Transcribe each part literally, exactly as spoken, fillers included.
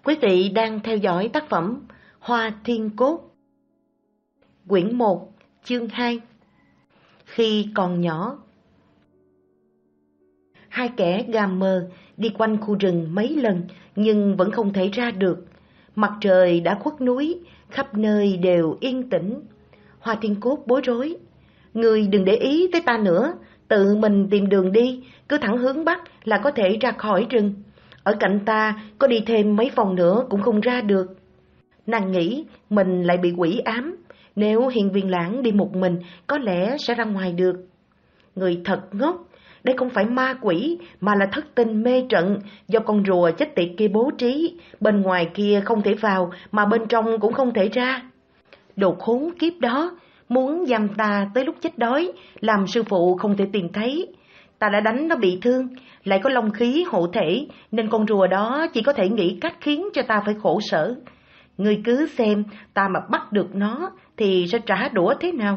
Quý vị đang theo dõi tác phẩm Hoa Thiên Cốt, quyển một, chương hai. Khi còn nhỏ. Hai kẻ gà mờ đi quanh khu rừng mấy lần nhưng vẫn không thể ra được. Mặt trời đã khuất núi, khắp nơi đều yên tĩnh. Hoa Thiên Cốt bối rối. Ngươi đừng để ý tới ta nữa, tự mình tìm đường đi, cứ thẳng hướng bắc là có thể ra khỏi rừng. Ở cạnh ta có đi thêm mấy vòng nữa cũng không ra được. Nàng nghĩ mình lại bị quỷ ám, nếu Hiền Viên Lãng đi một mình có lẽ sẽ ra ngoài được. Người thật ngốc, đây không phải ma quỷ mà là thất tinh mê trận do con rùa chết tiệt kia bố trí, bên ngoài kia không thể vào mà bên trong cũng không thể ra. Đồ khốn kiếp đó, muốn giam ta tới lúc chết đói, làm sư phụ không thể tìm thấy. Ta đã đánh nó bị thương, lại có long khí hộ thể, nên con rùa đó chỉ có thể nghĩ cách khiến cho ta phải khổ sở. Ngươi cứ xem, ta mà bắt được nó thì sẽ trả đũa thế nào?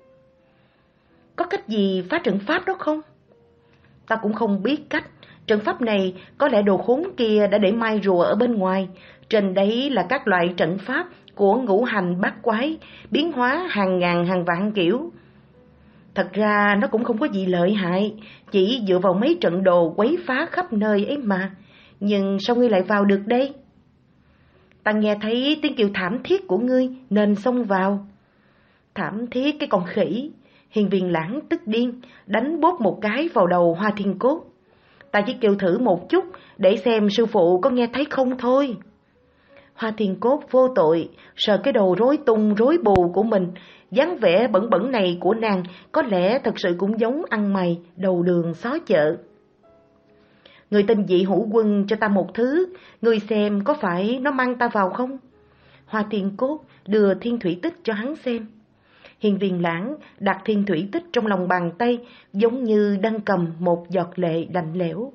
Có cách gì phá trận pháp đó không? Ta cũng không biết cách. Trận pháp này có lẽ đồ khốn kia đã để mai rùa ở bên ngoài. Trên đấy là các loại trận pháp của ngũ hành bát quái, biến hóa hàng ngàn hàng vạn kiểu. Thật ra nó cũng không có gì lợi hại, chỉ dựa vào mấy trận đồ quấy phá khắp nơi ấy mà. Nhưng sao ngươi lại vào được đây? Ta nghe thấy tiếng kêu thảm thiết của ngươi nên xông vào. Thảm thiết cái con khỉ! Hiền Viên Lãng tức điên, đánh bốp một cái vào đầu Hoa Thiên Cốt. Ta chỉ kêu thử một chút để xem sư phụ có nghe thấy không thôi. Hoa Thiên Cốt vô tội, sờ cái đầu rối tung rối bù của mình. Dáng vẻ bẩn bẩn này của nàng có lẽ thật sự cũng giống ăn mày đầu đường xó chợ. Người tên Dị Hữu Quân cho ta một thứ, người xem có phải nó mang ta vào không? Hoa Thiên Cốt đưa thiên thủy tích cho hắn xem. Hiền Viên Lãng đặt thiên thủy tích trong lòng bàn tay, giống như đang cầm một giọt lệ lạnh lẽo.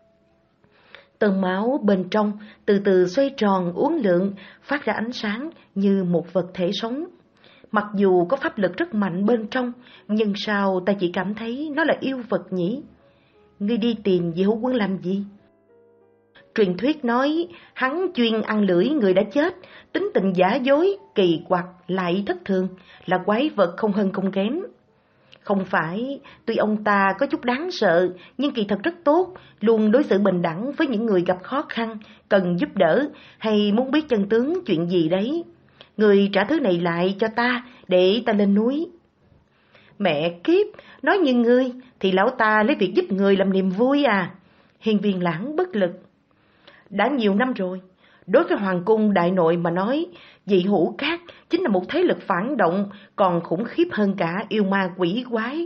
Tơ máu bên trong từ từ xoay tròn uốn lượn, phát ra ánh sáng như một vật thể sống. Mặc dù có pháp lực rất mạnh bên trong, nhưng sao ta chỉ cảm thấy nó là yêu vật nhỉ? Ngươi đi tìm Dị Hữu Quân làm gì? Truyền thuyết nói hắn chuyên ăn lưỡi người đã chết, tính tình giả dối, kỳ quặc, lại thất thường, là quái vật không hơn không kém. Không phải, tuy ông ta có chút đáng sợ, nhưng kỳ thật rất tốt, luôn đối xử bình đẳng với những người gặp khó khăn, cần giúp đỡ, hay muốn biết chân tướng chuyện gì đấy. Người trả thứ này lại cho ta, để ta lên núi. Mẹ kiếp, nói như ngươi, thì lão ta lấy việc giúp người làm niềm vui à? Hiền Viên Lãng bất lực. Đã nhiều năm rồi, đối với Hoàng cung đại nội mà nói, Dị Hữu Các chính là một thế lực phản động, còn khủng khiếp hơn cả yêu ma quỷ quái.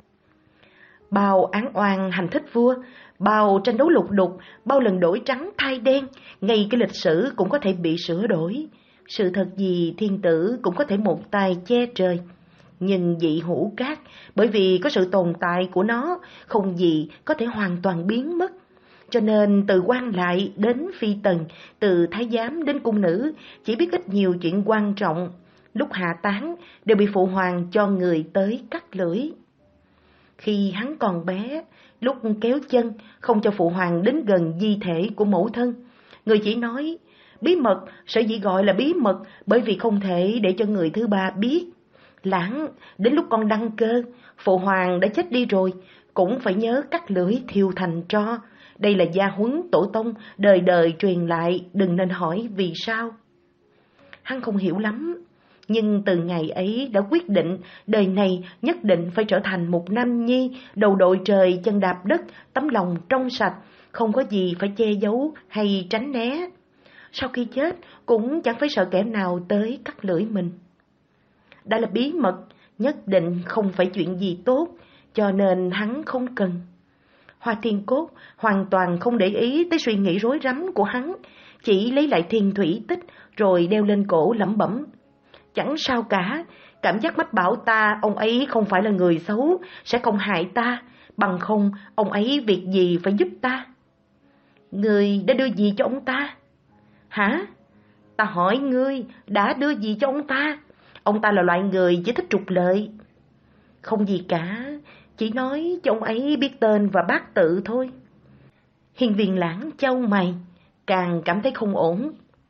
Bao án oan hành thích vua, bao tranh đấu lục đục, bao lần đổi trắng thay đen, ngay cái lịch sử cũng có thể bị sửa đổi. Sự thật gì thiên tử cũng có thể một tay che trời. Nhưng Dị Hữu Các, bởi vì có sự tồn tại của nó, không gì có thể hoàn toàn biến mất. Cho nên từ quan lại đến phi tần, từ thái giám đến cung nữ, chỉ biết ít nhiều chuyện quan trọng. Lúc hạ táng đều bị phụ hoàng cho người tới cắt lưỡi. Khi hắn còn bé, lúc kéo chân, không cho phụ hoàng đến gần di thể của mẫu thân. Người chỉ nói, bí mật sở dĩ gọi là bí mật bởi vì không thể để cho người thứ ba biết. Lãng, đến lúc con đăng cơ, phụ hoàng đã chết đi rồi, cũng phải nhớ cắt lưỡi thiêu thành tro. Đây là gia huấn tổ tông, đời đời truyền lại, đừng nên hỏi vì sao. Hắn không hiểu lắm, nhưng từ ngày ấy đã quyết định đời này nhất định phải trở thành một nam nhi, đầu đội trời chân đạp đất, tấm lòng trong sạch, không có gì phải che giấu hay tránh né. Sau khi chết cũng chẳng phải sợ kẻ nào tới cắt lưỡi mình. Đã là bí mật, nhất định không phải chuyện gì tốt, cho nên hắn không cần. Hoa Thiên Cốt hoàn toàn không để ý tới suy nghĩ rối rắm của hắn, chỉ lấy lại thiên thủy tích rồi đeo lên cổ lẩm bẩm. Chẳng sao cả, cảm giác mách bảo ta ông ấy không phải là người xấu, sẽ không hại ta, bằng không ông ấy việc gì phải giúp ta. Ngươi đã đưa gì cho ông ta? Hả? Ta hỏi ngươi, đã đưa gì cho ông ta? Ông ta là loại người chỉ thích trục lợi. Không gì cả, chỉ nói cho ông ấy biết tên và bát tự thôi. Hiền Viên Lãng chau mày, càng cảm thấy không ổn.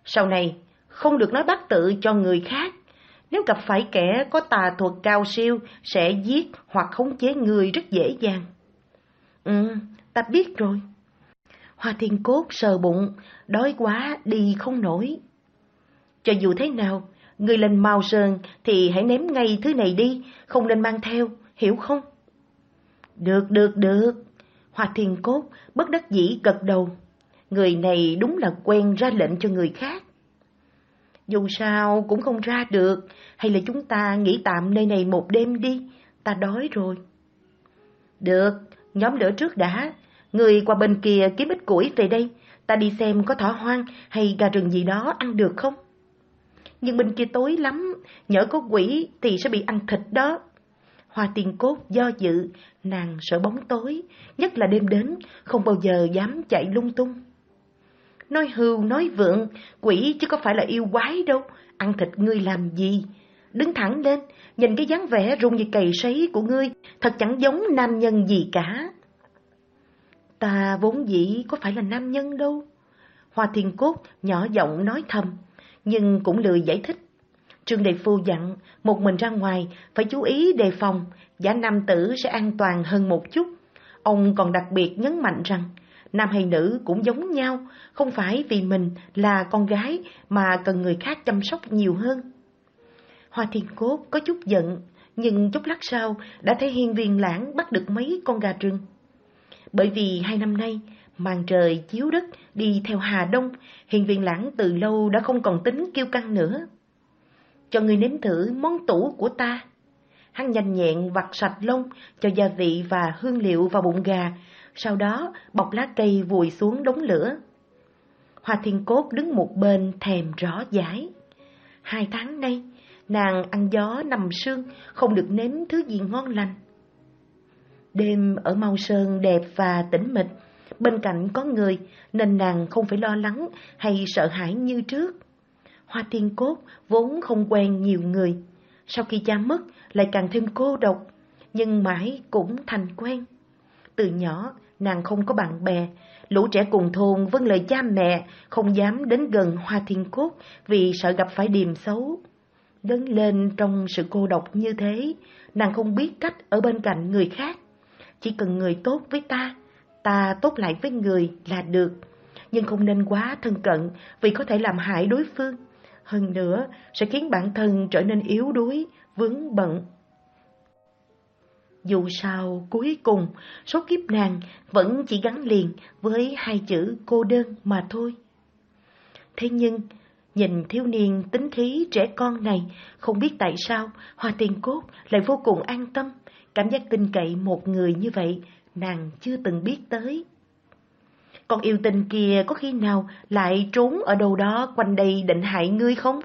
Sau này, không được nói bát tự cho người khác. Nếu gặp phải kẻ có tà thuật cao siêu, sẽ giết hoặc khống chế người rất dễ dàng. Ừ, ta biết rồi. Hoa Thiên Cốt sờ bụng, đói quá đi không nổi. Cho dù thế nào, người lên Mao Sơn thì hãy ném ngay thứ này đi, không nên mang theo, hiểu không? Được, được, được. Hoa Thiên Cốt bất đắc dĩ gật đầu. Người này đúng là quen ra lệnh cho người khác. Dù sao cũng không ra được, hay là chúng ta nghỉ tạm nơi này một đêm đi, ta đói rồi. Được, nhóm lửa trước đã, người qua bên kia kiếm ít củi về đây, ta đi xem có thỏ hoang hay gà rừng gì đó ăn được không? Nhưng bên kia tối lắm, nhỡ có quỷ thì sẽ bị ăn thịt đó. Hoa Thiên Cốt do dự, nàng sợ bóng tối, nhất là đêm đến, không bao giờ dám chạy lung tung. Nói hưu nói vượng, quỷ chứ có phải là yêu quái đâu, ăn thịt ngươi làm gì? Đứng thẳng lên, nhìn cái dáng vẻ rung như cày sấy của ngươi, thật chẳng giống nam nhân gì cả. Ta vốn dĩ có phải là nam nhân đâu. Hoa Thiên Cốt nhỏ giọng nói thầm, nhưng cũng lười giải thích. Trương Đại Phu dặn, một mình ra ngoài, phải chú ý đề phòng, giả nam tử sẽ an toàn hơn một chút. Ông còn đặc biệt nhấn mạnh rằng, nam hay nữ cũng giống nhau, không phải vì mình là con gái mà cần người khác chăm sóc nhiều hơn. Hoa Thiên Cốt có chút giận, nhưng chút lát sau đã thấy Hiên Viên Lãng bắt được mấy con gà rừng. Bởi vì hai năm nay, màn trời chiếu đất đi theo Hà Đông, Hiên Viên Lãng từ lâu đã không còn tính kiêu căng nữa. Cho người nếm thử món tủ của ta. Hắn nhanh nhẹn vặt sạch lông, cho gia vị và hương liệu vào bụng gà, sau đó bọc lá cây vùi xuống đống lửa. Hoa Thiên Cốt đứng một bên thèm rõ dãi. Hai tháng nay, nàng ăn gió nằm sương, không được nếm thứ gì ngon lành. Đêm ở Mao Sơn đẹp và tĩnh mịch, bên cạnh có người nên nàng không phải lo lắng hay sợ hãi như trước. Hoa Thiên Cốt vốn không quen nhiều người, sau khi cha mất lại càng thêm cô độc, nhưng mãi cũng thành quen. Từ nhỏ nàng không có bạn bè, lũ trẻ cùng thôn vâng lời cha mẹ, không dám đến gần Hoa Thiên Cốt vì sợ gặp phải điềm xấu. Lớn lên trong sự cô độc như thế, nàng không biết cách ở bên cạnh người khác. Chỉ cần người tốt với ta, ta tốt lại với người là được, nhưng không nên quá thân cận vì có thể làm hại đối phương. Hơn nữa sẽ khiến bản thân trở nên yếu đuối, vướng bận. Dù sao cuối cùng số kiếp nàng vẫn chỉ gắn liền với hai chữ cô đơn mà thôi. Thế nhưng nhìn thiếu niên tính khí trẻ con này, không biết tại sao Hoa Thiên Cốt lại vô cùng an tâm. Cảm giác tin cậy một người như vậy nàng chưa từng biết tới. Con yêu tình kia có khi nào lại trốn ở đâu đó quanh đây định hại ngươi không?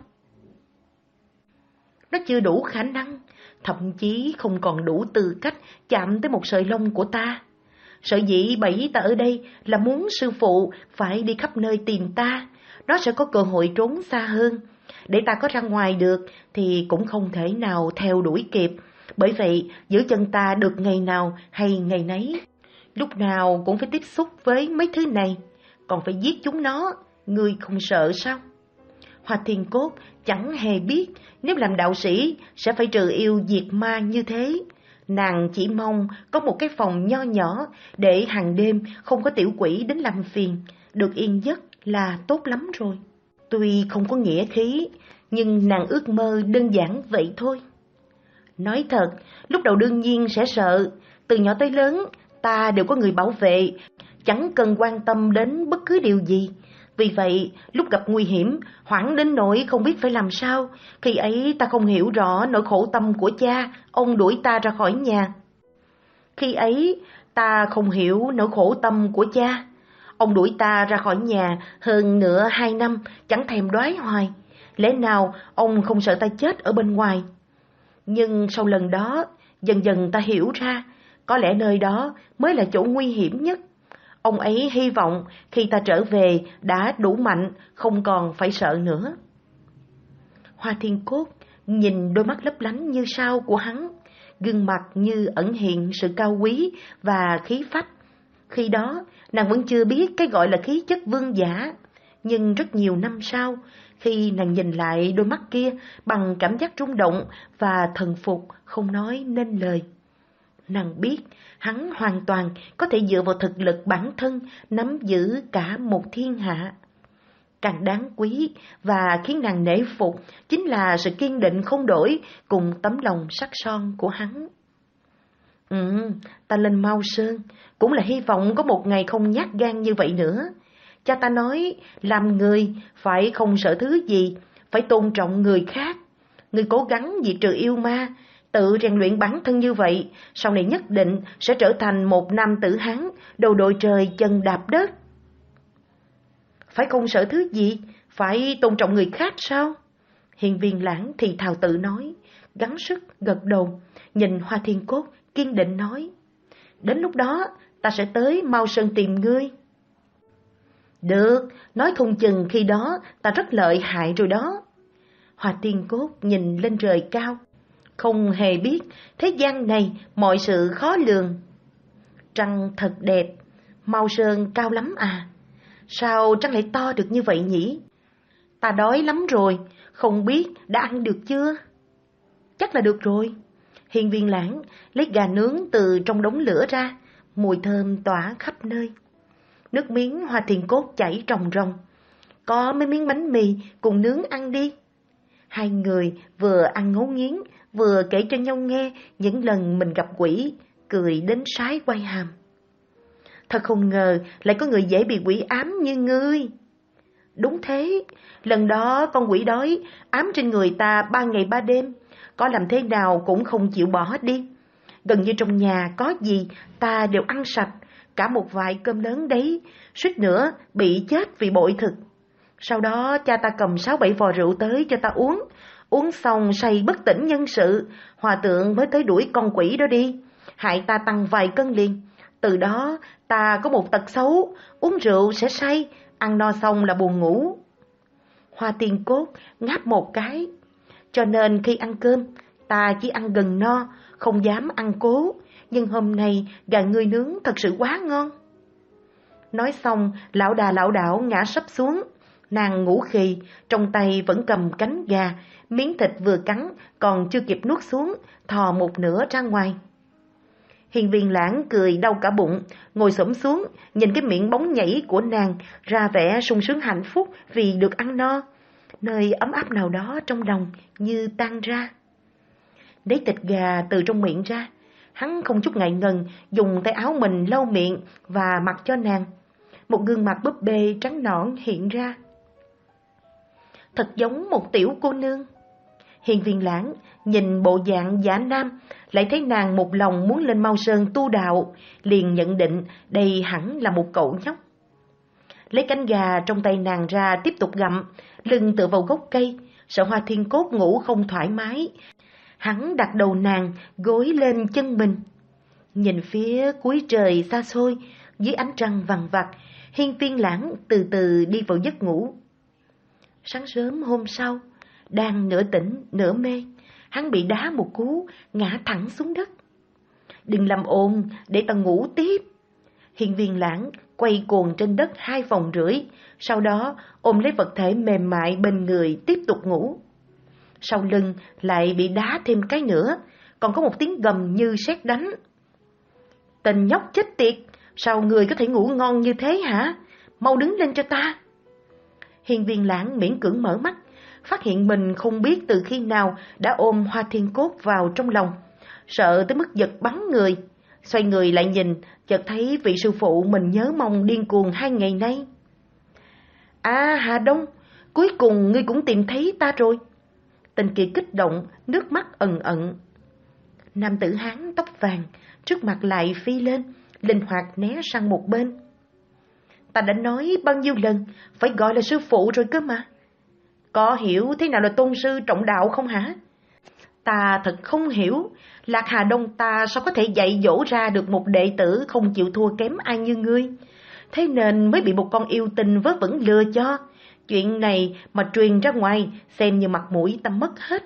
Nó chưa đủ khả năng, thậm chí không còn đủ tư cách chạm tới một sợi lông của ta. Sở dĩ bẫy ta ở đây là muốn sư phụ phải đi khắp nơi tìm ta, nó sẽ có cơ hội trốn xa hơn. Để ta có ra ngoài được thì cũng không thể nào theo đuổi kịp, bởi vậy giữ chân ta được ngày nào hay ngày nấy. Lúc nào cũng phải tiếp xúc với mấy thứ này, còn phải giết chúng nó, ngươi không sợ sao? Hoa Thiên Cốt chẳng hề biết nếu làm đạo sĩ sẽ phải trừ yêu diệt ma như thế. Nàng chỉ mong có một cái phòng nho nhỏ để hàng đêm không có tiểu quỷ đến làm phiền, được yên giấc là tốt lắm rồi. Tuy không có nghĩa khí, nhưng nàng ước mơ đơn giản vậy thôi. Nói thật, lúc đầu đương nhiên sẽ sợ, từ nhỏ tới lớn ta đều có người bảo vệ, chẳng cần quan tâm đến bất cứ điều gì. Vì vậy, lúc gặp nguy hiểm, hoảng đến nỗi không biết phải làm sao. Khi ấy ta không hiểu rõ nỗi khổ tâm của cha, ông đuổi ta ra khỏi nhà. Khi ấy ta không hiểu nỗi khổ tâm của cha, ông đuổi ta ra khỏi nhà hơn nửa hai năm, chẳng thèm đoái hoài. Lẽ nào ông không sợ ta chết ở bên ngoài? Nhưng sau lần đó, dần dần ta hiểu ra, có lẽ nơi đó mới là chỗ nguy hiểm nhất. Ông ấy hy vọng khi ta trở về đã đủ mạnh, không còn phải sợ nữa. Hoa Thiên Cốt nhìn đôi mắt lấp lánh như sao của hắn, gương mặt như ẩn hiện sự cao quý và khí phách. Khi đó nàng vẫn chưa biết cái gọi là khí chất vương giả. Nhưng rất nhiều năm sau, khi nàng nhìn lại đôi mắt kia bằng cảm giác rung động và thần phục không nói nên lời. Nàng biết hắn hoàn toàn có thể dựa vào thực lực bản thân nắm giữ cả một thiên hạ. Càng đáng quý và khiến nàng nể phục chính là sự kiên định không đổi cùng tấm lòng sắc son của hắn. Ừ, ta lên Mao Sơn cũng là hy vọng có một ngày không nhát gan như vậy nữa. Cha ta nói làm người phải không sợ thứ gì, phải tôn trọng người khác. Người cố gắng diệt trừ yêu ma, tự rèn luyện bản thân như vậy, sau này nhất định sẽ trở thành một nam tử Hán, đầu đội trời chân đạp đất. Phải không sợ thứ gì? Phải tôn trọng người khác sao? Hiền Viên Lãng thì thào tự nói, gắng sức gật đầu, nhìn Hoa Thiên Cốt kiên định nói, đến lúc đó ta sẽ tới Mao Sơn tìm ngươi. Được, nói không chừng khi đó ta rất lợi hại rồi đó. Hoa Thiên Cốt nhìn lên trời cao, không hề biết thế gian này mọi sự khó lường. Trăng thật đẹp, Mao Sơn cao lắm à. Sao trăng lại to được như vậy nhỉ? Ta đói lắm rồi, không biết đã ăn được chưa? Chắc là được rồi. Hiền Viên Lãng lấy gà nướng từ trong đống lửa ra, mùi thơm tỏa khắp nơi. Nước miếng Hoa Thiên Cốt chảy ròng ròng. Có mấy miếng bánh mì cùng nướng ăn đi. Hai người vừa ăn ngấu nghiến, vừa kể cho nhau nghe những lần mình gặp quỷ, cười đến sái quay hàm. Thật không ngờ lại có người dễ bị quỷ ám như ngươi. Đúng thế, lần đó con quỷ đói ám trên người ta ba ngày ba đêm, có làm thế nào cũng không chịu bỏ đi. Gần như trong nhà có gì ta đều ăn sạch, cả một vài cơm lớn đấy, suýt nữa bị chết vì bội thực. Sau đó cha ta cầm sáu bảy vò rượu tới cho ta uống, uống xong say bất tỉnh nhân sự, hòa tượng mới tới đuổi con quỷ đó đi, hại ta tăng vài cân liền. Từ đó ta có một tật xấu, uống rượu sẽ say, ăn no xong là buồn ngủ. Hoa Thiên Cốt ngáp một cái, cho nên khi ăn cơm, ta chỉ ăn gần no, không dám ăn cố, nhưng hôm nay gà ngươi nướng thật sự quá ngon. Nói xong, lão đà lão đảo ngã sấp xuống, nàng ngủ khì, trong tay vẫn cầm cánh gà, miếng thịt vừa cắn, còn chưa kịp nuốt xuống, thò một nửa ra ngoài. Hiền Viên Lãng cười đau cả bụng, ngồi xổm xuống, nhìn cái miệng bóng nhảy của nàng, ra vẻ sung sướng hạnh phúc vì được ăn no. Nơi ấm áp nào đó trong lòng như tan ra. Lấy thịt gà từ trong miệng ra, hắn không chút ngại ngần dùng tay áo mình lau miệng và mặt cho nàng. Một gương mặt búp bê trắng nõn hiện ra. Thật giống một tiểu cô nương. Hiền Viên Lãng nhìn bộ dạng giả nam, lại thấy nàng một lòng muốn lên Mao Sơn tu đạo, liền nhận định đây hẳn là một cậu nhóc. Lấy cánh gà trong tay nàng ra tiếp tục gặm, lưng tựa vào gốc cây, sợ Hoa Thiên Cốt ngủ không thoải mái. Hắn đặt đầu nàng gối lên chân mình. Nhìn phía cuối trời xa xôi, dưới ánh trăng vằn vặt, Hiên Viên Lãng từ từ đi vào giấc ngủ. Sáng sớm hôm sau, đang nửa tỉnh nửa mê, hắn bị đá một cú, ngã thẳng xuống đất. Đừng làm ồn, để ta ngủ tiếp. Hiên Viên Lãng quay cuồng trên đất hai vòng rưỡi, sau đó ôm lấy vật thể mềm mại bên người tiếp tục ngủ. Sau lưng lại bị đá thêm cái nữa, còn có một tiếng gầm như sét đánh. Tên nhóc chết tiệt, sao người có thể ngủ ngon như thế hả? Mau đứng lên cho ta. Hiên Viên Lãng miễn cưỡng mở mắt, phát hiện mình không biết từ khi nào đã ôm Hoa Thiên Cốt vào trong lòng, sợ tới mức giật bắn người. Xoay người lại nhìn, chợt thấy vị sư phụ mình nhớ mong điên cuồng hai ngày nay. À Hà Đông, cuối cùng ngươi cũng tìm thấy ta rồi. Tên kia kích động, nước mắt ẩn ẩn. Nam tử Hán tóc vàng, trước mặt lại phi lên, linh hoạt né sang một bên. Ta đã nói bao nhiêu lần, phải gọi là sư phụ rồi cơ mà. Có hiểu thế nào là tôn sư trọng đạo không hả? Ta thật không hiểu, Lạc Hà Đông ta sao có thể dạy dỗ ra được một đệ tử không chịu thua kém ai như ngươi. Thế nên mới bị một con yêu tinh vớ vẩn lừa cho. Chuyện này mà truyền ra ngoài, xem như mặt mũi ta mất hết.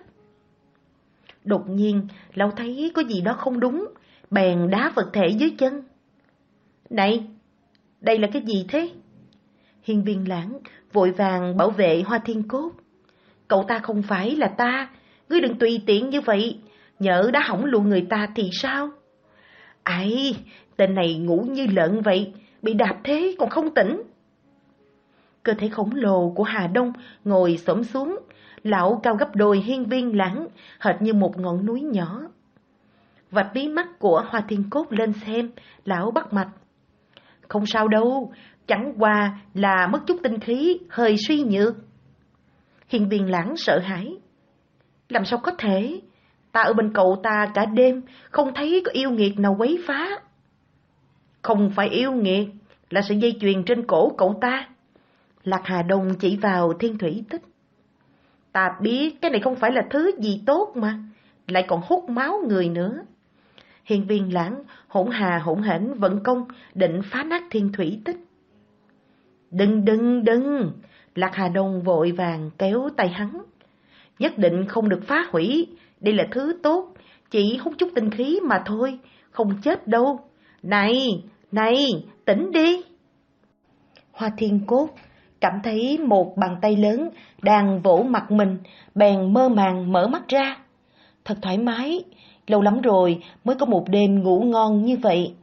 Đột nhiên, lão thấy có gì đó không đúng, bèn đá vật thể dưới chân. Này, đây là cái gì thế? Hiên Viên Lãng vội vàng bảo vệ Hoa Thiên Cốt. Cậu ta không phải là ta, ngươi đừng tùy tiện như vậy, nhỡ đã hỏng luôn người ta thì sao? Ấy, tên này ngủ như lợn vậy, bị đạp thế còn không tỉnh. Cơ thể khổng lồ của Hà Đông ngồi xổm xuống, lão cao gấp đôi Hiên Viên Lãng, hệt như một ngọn núi nhỏ. Vạch mí mắt của Hoa Thiên Cốt lên xem, lão bắt mạch. Không sao đâu, chẳng qua là mất chút tinh khí, hơi suy nhược. Hiên Viên Lãng sợ hãi. Làm sao có thể? Ta ở bên cậu ta cả đêm, không thấy có yêu nghiệt nào quấy phá. Không phải yêu nghiệt, là sợi dây chuyền trên cổ cậu ta. Lạc Hà Đông chỉ vào Thiên Thủy Tích. Ta biết cái này không phải là thứ gì tốt mà, lại còn hút máu người nữa. Hiên Viên Lãng hỗn hà hỗn hển vận công, định phá nát Thiên Thủy Tích. Đừng đừng đừng, Lạc Hà Đông vội vàng kéo tay hắn. Nhất định không được phá hủy, đây là thứ tốt, chỉ hút chút tinh khí mà thôi, không chết đâu. Này, này, tỉnh đi. Hoa Thiên Cốt cảm thấy một bàn tay lớn đang vỗ mặt mình, bèn mơ màng mở mắt ra. Thật thoải mái, lâu lắm rồi mới có một đêm ngủ ngon như vậy.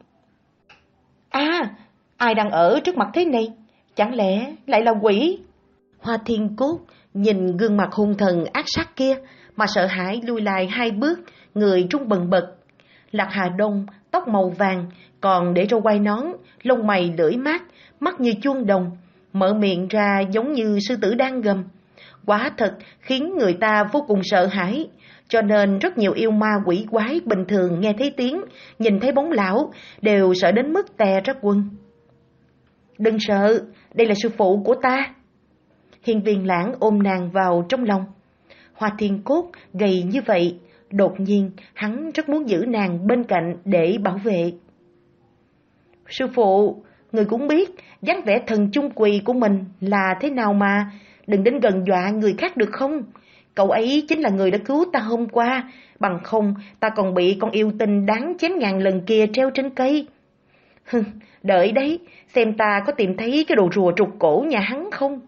À, ai đang ở trước mặt thế này? Chẳng lẽ lại là quỷ? Hoa Thiên Cốt nhìn gương mặt hung thần ác sát kia mà sợ hãi lùi lại hai bước, người trung bần bật. Lạc Hà Đông tóc màu vàng, còn để râu quai nón, lông mày lưỡi mát, mắt như chuông đồng, mở miệng ra giống như sư tử đang gầm. Quả thật khiến người ta vô cùng sợ hãi, cho nên rất nhiều yêu ma quỷ quái bình thường nghe thấy tiếng, nhìn thấy bóng lão, đều sợ đến mức tè ra quần. Đừng sợ, đây là sư phụ của ta. Hiên Viên Lãng ôm nàng vào trong lòng. Hoa Thiên Cốt gầy như vậy, đột nhiên hắn rất muốn giữ nàng bên cạnh để bảo vệ. Sư phụ, người cũng biết dáng vẻ thần chung quỳ của mình là thế nào mà, đừng đến gần dọa người khác được không? Cậu ấy chính là người đã cứu ta hôm qua, bằng không ta còn bị con yêu tinh đáng chém ngàn lần kia treo trên cây. Hừ, đợi đấy, xem ta có tìm thấy cái đồ rùa trục cổ nhà hắn không?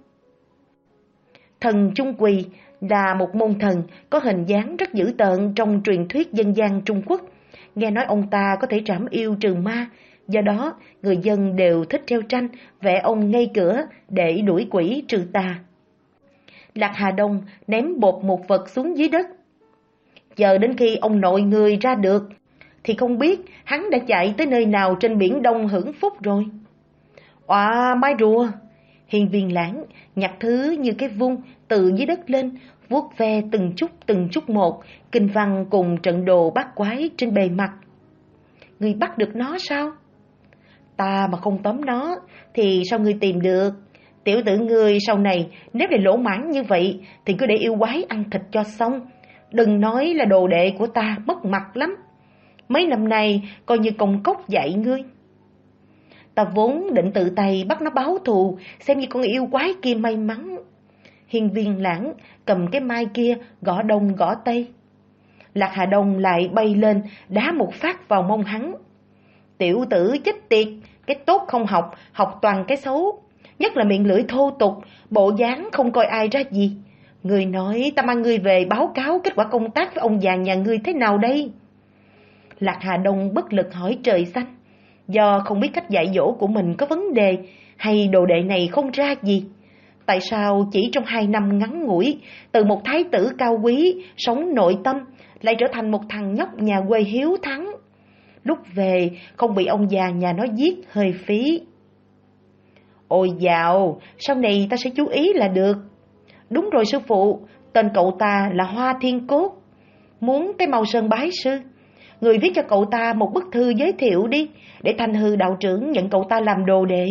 Thần chung quỳ là một môn thần có hình dáng rất dữ tợn trong truyền thuyết dân gian Trung Quốc. Nghe nói ông ta có thể trảm yêu trừ ma, do đó người dân đều thích treo tranh vẽ ông ngay cửa để đuổi quỷ trừ tà. Lạc Hà Đông ném bột một vật xuống dưới đất. Chờ đến khi ông nội người ra được thì không biết hắn đã chạy tới nơi nào trên biển Đông hưởng phúc rồi. Oà, mai rùa! Hiên Viên Lãng nhặt thứ như cái vung từ dưới đất lên, vuốt ve từng chút từng chút một, kinh văn cùng trận đồ bát quái trên bề mặt. Người bắt được nó sao? Ta mà không tóm nó thì sao người tìm được? Tiểu tử ngươi sau này nếu để lỗ mãng như vậy thì cứ để yêu quái ăn thịt cho xong. Đừng nói là đồ đệ của ta, mất mặt lắm. Mấy năm nay coi như công cốc dạy ngươi. Ta vốn định tự tay bắt nó báo thù, xem như con yêu quái kia may mắn. Hiên Viên Lãng cầm cái mai kia gõ đông gõ tây. Lạc Hà Đông lại bay lên đá một phát vào mông hắn. Tiểu tử chết tiệt, cái tốt không học, học toàn cái xấu. Nhất là miệng lưỡi thô tục, bộ dáng không coi ai ra gì. Người nói ta mang ngươi về báo cáo kết quả công tác với ông già nhà ngươi thế nào đây? Lạc Hà Đông bất lực hỏi trời xanh. Do không biết cách dạy dỗ của mình có vấn đề, hay đồ đệ này không ra gì? Tại sao chỉ trong hai năm ngắn ngủi, từ một thái tử cao quý, sống nội tâm, lại trở thành một thằng nhóc nhà quê hiếu thắng? Lúc về không bị ông già nhà nó giết hơi phí. Ôi dạo, sau này ta sẽ chú ý là được. Đúng rồi sư phụ, tên cậu ta là Hoa Thiên Cốt. Muốn cái Mao Sơn bái sư, người viết cho cậu ta một bức thư giới thiệu đi, để Thanh Hư đạo trưởng nhận cậu ta làm đồ đệ.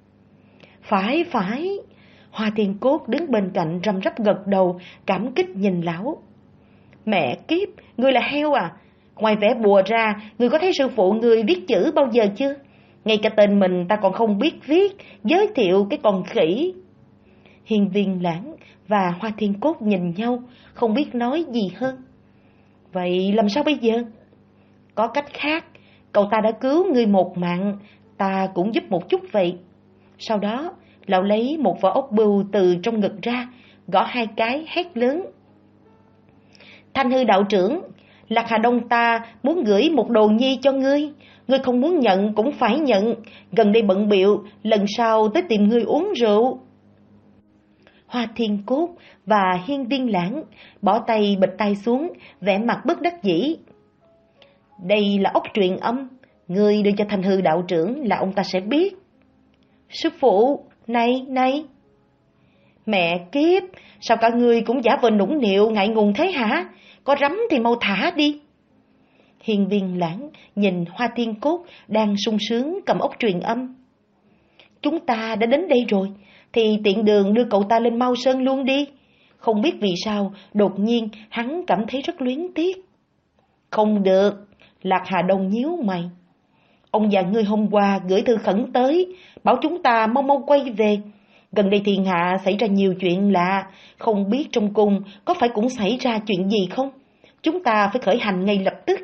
Phải, phải. Hoa Thiên Cốt đứng bên cạnh răm rắp gật đầu, cảm kích nhìn lão. Mẹ kiếp, ngươi là heo à? Ngoài vẽ bùa ra, ngươi có thấy sư phụ ngươi viết chữ bao giờ chưa? Ngay cả tên mình ta còn không biết viết, giới thiệu cái con khỉ. Hiên Viên Lãng và Hoa Thiên Cốt nhìn nhau, không biết nói gì hơn. Vậy làm sao bây giờ? Có cách khác, cậu ta đã cứu ngươi một mạng, ta cũng giúp một chút vậy. Sau đó, Lão lấy một vỏ ốc bươu từ trong ngực ra, gõ hai cái hét lớn: Thanh Hư đạo trưởng, Lạc Hà Đông ta muốn gửi một đồ nhi cho ngươi. Ngươi không muốn nhận cũng phải nhận. Gần đây bận bịu, lần sau tới tìm ngươi uống rượu. Hoa Thiên Cốt và Hiên Viên Lãng bỏ tay bịch tay xuống, vẻ mặt bất đắc dĩ. Đây là ốc truyền âm, ngươi đưa cho Thanh Hư đạo trưởng là ông ta sẽ biết. Sư phụ, này, này. Mẹ kiếp, sao cả ngươi cũng giả vờ nũng nịu ngại ngùng thế hả? Có rắm thì mau thả đi. Hiên Viên Lãng nhìn Hoa Thiên Cốt đang sung sướng cầm ốc truyền âm. Chúng ta đã đến đây rồi, thì tiện đường đưa cậu ta lên Mao Sơn luôn đi. Không biết vì sao, đột nhiên hắn cảm thấy rất luyến tiếc. Không được, Lạc Hà Đông nhíu mày. Ông già ngươi hôm qua gửi thư khẩn tới, bảo chúng ta mau mau quay về. Gần đây thiên hạ xảy ra nhiều chuyện lạ, không biết trong cung có phải cũng xảy ra chuyện gì không? Chúng ta phải khởi hành ngay lập tức.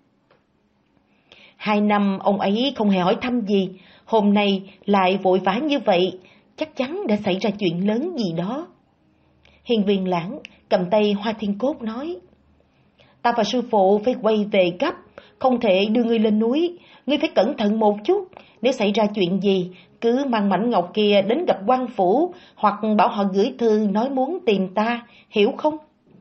Hai năm ông ấy không hề hỏi thăm gì, hôm nay lại vội vã như vậy, chắc chắn đã xảy ra chuyện lớn gì đó. Hiên Viên Lãng cầm tay Hoa Thiên Cốt nói: Ta và sư phụ phải quay về gấp, không thể đưa ngươi lên núi. Ngươi phải cẩn thận một chút, nếu xảy ra chuyện gì, cứ mang mảnh ngọc kia đến gặp quan phủ, hoặc bảo họ gửi thư nói muốn tìm ta, hiểu không?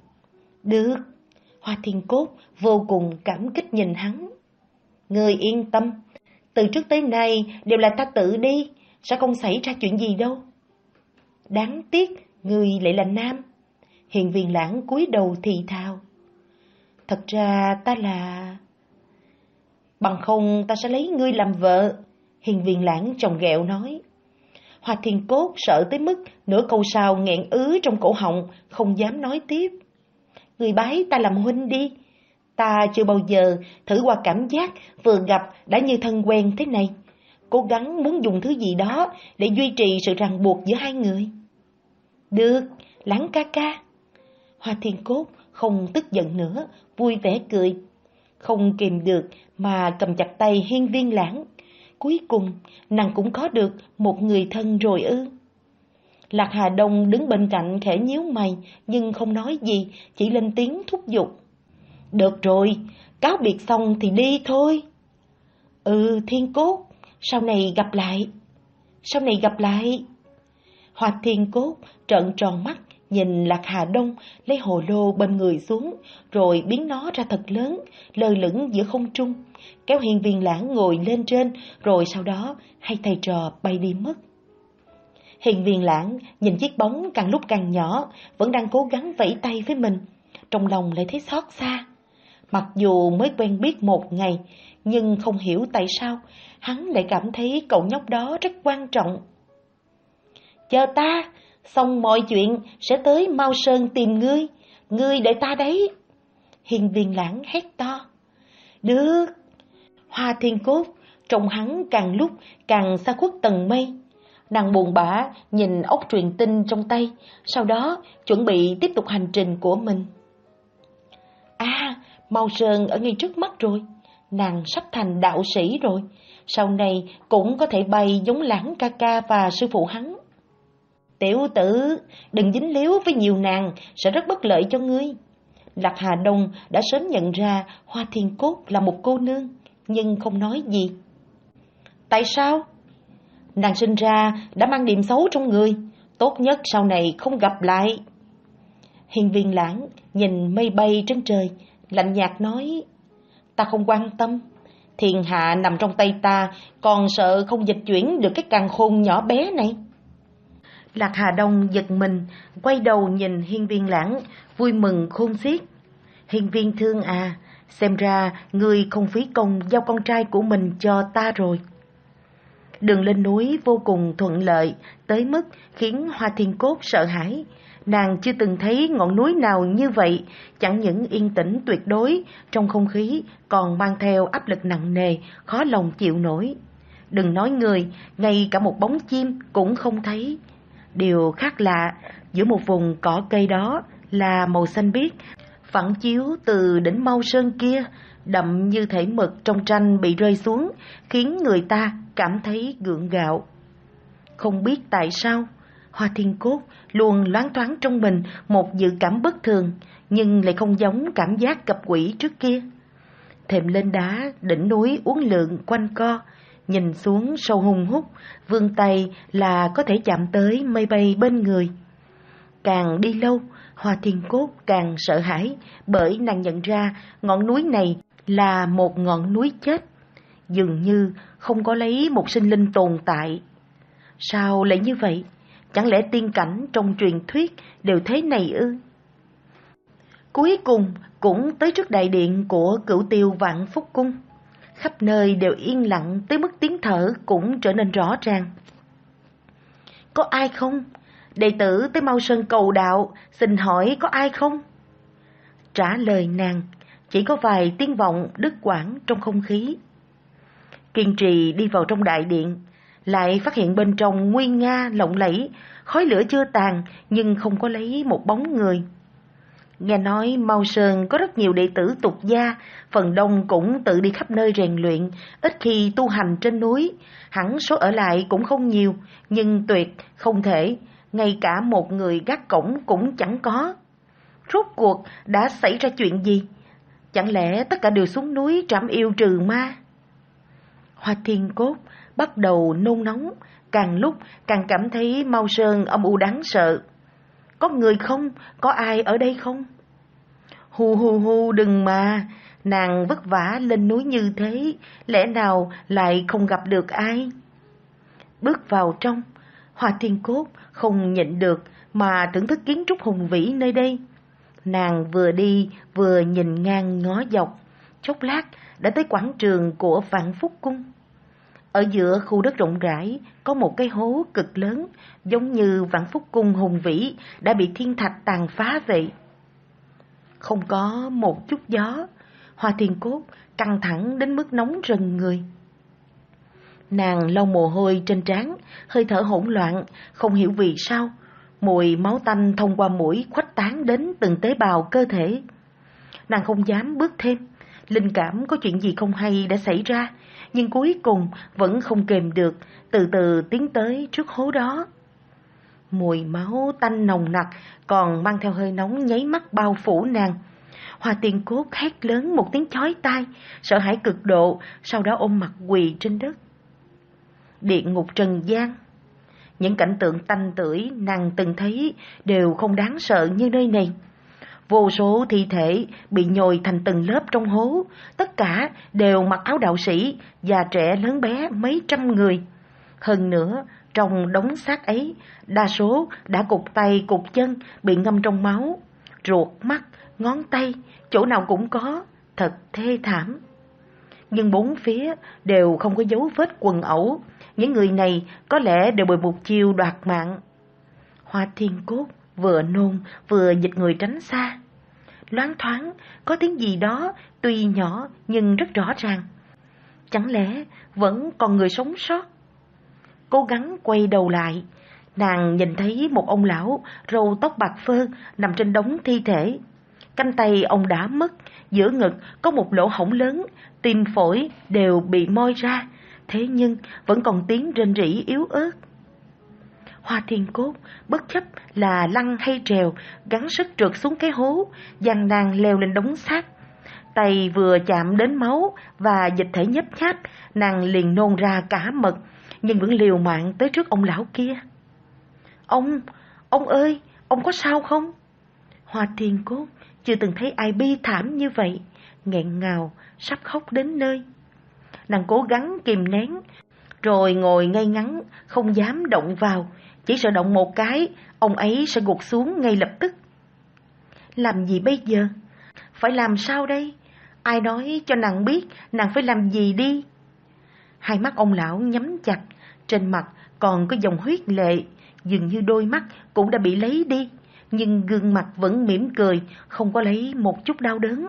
Được. Hoa Thiên Cốt vô cùng cảm kích nhìn hắn. Ngươi yên tâm, từ trước tới nay đều là ta tự đi, sẽ không xảy ra chuyện gì đâu. Đáng tiếc, ngươi lại là nam. Hiên Viên Lãng cúi đầu thì thào. Thật ra ta là... Bằng không ta sẽ lấy ngươi làm vợ. Hiên Viên Lãng chồng ghẹo nói. Hoa Thiên Cốt sợ tới mức nửa câu sau nghẹn ứ trong cổ họng, không dám nói tiếp. Ngươi bái ta làm huynh đi. Ta chưa bao giờ thử qua cảm giác vừa gặp đã như thân quen thế này. Cố gắng muốn dùng thứ gì đó để duy trì sự ràng buộc giữa hai người. Được, Lãng ca ca. Hoa Thiên Cốt không tức giận nữa, vui vẻ cười. Không kìm được mà cầm chặt tay Hiên Viên Lãng. Cuối cùng, nàng cũng có được một người thân rồi ư. Lạc Hà Đông đứng bên cạnh khẽ nhíu mày, nhưng không nói gì, chỉ lên tiếng thúc giục. Được rồi, cáo biệt xong thì đi thôi. Ừ, Thiên Cốt, sau này gặp lại. Sau này gặp lại. Hoa Thiên Cốt trợn tròn mắt, nhìn Lạc Hà Đông lấy hồ lô bên người xuống, rồi biến nó ra thật lớn, lơ lửng giữa không trung, kéo Hiên Viên Lãng ngồi lên trên, rồi sau đó hai thầy trò bay đi mất. Hiên Viên Lãng nhìn chiếc bóng càng lúc càng nhỏ, vẫn đang cố gắng vẫy tay với mình, trong lòng lại thấy xót xa. Mặc dù mới quen biết một ngày, nhưng không hiểu tại sao hắn lại cảm thấy cậu nhóc đó rất quan trọng. Chờ ta, xong mọi chuyện sẽ tới Mao Sơn tìm ngươi, ngươi đợi ta đấy. Hiên Viên Lãng hét to. Được. Hoa Thiên Cốt trông hắn càng lúc càng xa khuất tầng mây. Nàng buồn bã nhìn ốc truyền tin trong tay, sau đó chuẩn bị tiếp tục hành trình của mình. À, Mao Sơn ở ngay trước mắt rồi, nàng sắp thành đạo sĩ rồi, sau này cũng có thể bay giống Lãng ca ca và sư phụ hắn. Tiểu tử, đừng dính líu với nhiều nàng, sẽ rất bất lợi cho ngươi. Lạc Hà Đông đã sớm nhận ra Hoa Thiên Cốt là một cô nương, nhưng không nói gì. Tại sao? Nàng sinh ra đã mang điểm xấu trong người, tốt nhất sau này không gặp lại. Hiên Viên Lãng nhìn mây bay trên trời, lạnh nhạt nói. Ta không quan tâm, thiên hạ nằm trong tay ta, còn sợ không dịch chuyển được cái càn khôn nhỏ bé này. Lạc Hà Đông giật mình, quay đầu nhìn Hiên Viên Lãng, vui mừng khôn xiết. Hiên Viên Thương à, xem ra ngươi không phí công giao con trai của mình cho ta rồi. Đường lên núi vô cùng thuận lợi, tới mức khiến Hoa Thiên Cốt sợ hãi. Nàng chưa từng thấy ngọn núi nào như vậy, chẳng những yên tĩnh tuyệt đối, trong không khí còn mang theo áp lực nặng nề, khó lòng chịu nổi. Đừng nói người, ngay cả một bóng chim cũng không thấy. Điều khác lạ, giữa một vùng cỏ cây đó là màu xanh biếc, phản chiếu từ đỉnh Mao Sơn kia, đậm như thể mực trong tranh bị rơi xuống, khiến người ta cảm thấy gượng gạo. Không biết tại sao, Hoa Thiên Cốt luôn loáng thoáng trong mình một dự cảm bất thường, nhưng lại không giống cảm giác gặp quỷ trước kia. Thềm lên đá, đỉnh núi uốn lượn quanh co, nhìn xuống sâu hùng hút, vươn tay là có thể chạm tới mây bay bên người. Càng đi lâu, Hoa Thiên Cốt càng sợ hãi, bởi nàng nhận ra ngọn núi này là một ngọn núi chết, dường như không có lấy một sinh linh tồn tại. Sao lại như vậy? Chẳng lẽ tiên cảnh trong truyền thuyết đều thế này ư? Cuối cùng cũng tới trước đại điện của Cửu Tiêu Vạn Phúc Cung. Khắp nơi đều yên lặng tới mức tiếng thở cũng trở nên rõ ràng. Có ai không? Đệ tử tới Mao Sơn cầu đạo, xin hỏi có ai không? Trả lời nàng, chỉ có vài tiếng vọng đứt quãng trong không khí. Kiên trì đi vào trong đại điện, lại phát hiện bên trong nguy nga lộng lẫy, khói lửa chưa tàn nhưng không có lấy một bóng người. Nghe nói Mao Sơn có rất nhiều đệ tử tục gia, phần đông cũng tự đi khắp nơi rèn luyện, ít khi tu hành trên núi, hẳn số ở lại cũng không nhiều, nhưng tuyệt không thể, ngay cả một người gác cổng cũng chẳng có. Rốt cuộc đã xảy ra chuyện gì? Chẳng lẽ tất cả đều xuống núi trảm yêu trừ ma? Hoa Thiên Cốt bắt đầu nôn nóng, càng lúc càng cảm thấy Mao Sơn âm u đáng sợ. Có người không? Có ai ở đây không? Hu hu hu, đừng mà, nàng vất vả lên núi như thế, lẽ nào lại không gặp được ai? Bước vào trong, Hoa Thiên Cốt không nhịn được mà thưởng thức kiến trúc hùng vĩ nơi đây. Nàng vừa đi vừa nhìn ngang ngó dọc, chốc lát đã tới quảng trường của Vạn Phúc Cung. Ở giữa khu đất rộng rãi có một cái hố cực lớn, giống như Vạn Phúc Cung hùng vĩ đã bị thiên thạch tàn phá vậy. Không có một chút gió, Hoa Thiên Cốt căng thẳng đến mức nóng rần người. Nàng lau mồ hôi trên trán, hơi thở hỗn loạn, không hiểu vì sao mùi máu tanh thông qua mũi khuếch tán đến từng tế bào cơ thể. Nàng không dám bước thêm, linh cảm có chuyện gì không hay đã xảy ra, nhưng cuối cùng vẫn không kềm được, từ từ tiến tới trước hố đó. Mùi máu tanh nồng nặc còn mang theo hơi nóng nháy mắt bao phủ nàng. Hoa Thiên Cốt hét lớn một tiếng chói tai, sợ hãi cực độ, sau đó ôm mặt quỳ trên đất. Địa ngục trần gian. Những cảnh tượng tanh tưởi nàng từng thấy đều không đáng sợ như nơi này. Vô số thi thể bị nhồi thành từng lớp trong hố, tất cả đều mặc áo đạo sĩ, già trẻ lớn bé mấy trăm người. Hơn nữa, trong đống xác ấy, đa số đã cụt tay cụt chân, bị ngâm trong máu, ruột, mắt, ngón tay, chỗ nào cũng có, thật thê thảm. Nhưng bốn phía đều không có dấu vết quần ẩu, những người này có lẽ đều bị một chiêu đoạt mạng. Hoa Thiên Cốt vừa nôn vừa dịch người tránh xa. Loáng thoáng có tiếng gì đó tuy nhỏ nhưng rất rõ ràng. Chẳng lẽ vẫn còn người sống sót? Cố gắng quay đầu lại, nàng nhìn thấy một ông lão râu tóc bạc phơ nằm trên đống thi thể. Cánh tay ông đã mất, giữa ngực có một lỗ hổng lớn, tim phổi đều bị moi ra, thế nhưng vẫn còn tiếng rên rỉ yếu ớt. Hoa Thiên Cốt bất chấp là lăn hay trèo, gắng sức trượt xuống cái hố, gian nan leo lên đống xác. Tay vừa chạm đến máu và dịch thể nhấp nháp, nàng liền nôn ra cả mật, nhưng vẫn liều mạng tới trước ông lão kia. Ông, ông ơi, ông có sao không? Hoa Thiên Cốt chưa từng thấy ai bi thảm như vậy, nghẹn ngào, sắp khóc đến nơi. Nàng cố gắng kìm nén, rồi ngồi ngay ngắn, không dám động vào, chỉ sợ động một cái, ông ấy sẽ gục xuống ngay lập tức. Làm gì bây giờ? Phải làm sao đây? Ai nói cho nàng biết nàng phải làm gì đi? Hai mắt ông lão nhắm chặt, trên mặt còn có dòng huyết lệ, dường như đôi mắt cũng đã bị lấy đi, nhưng gương mặt vẫn mỉm cười, không có lấy một chút đau đớn.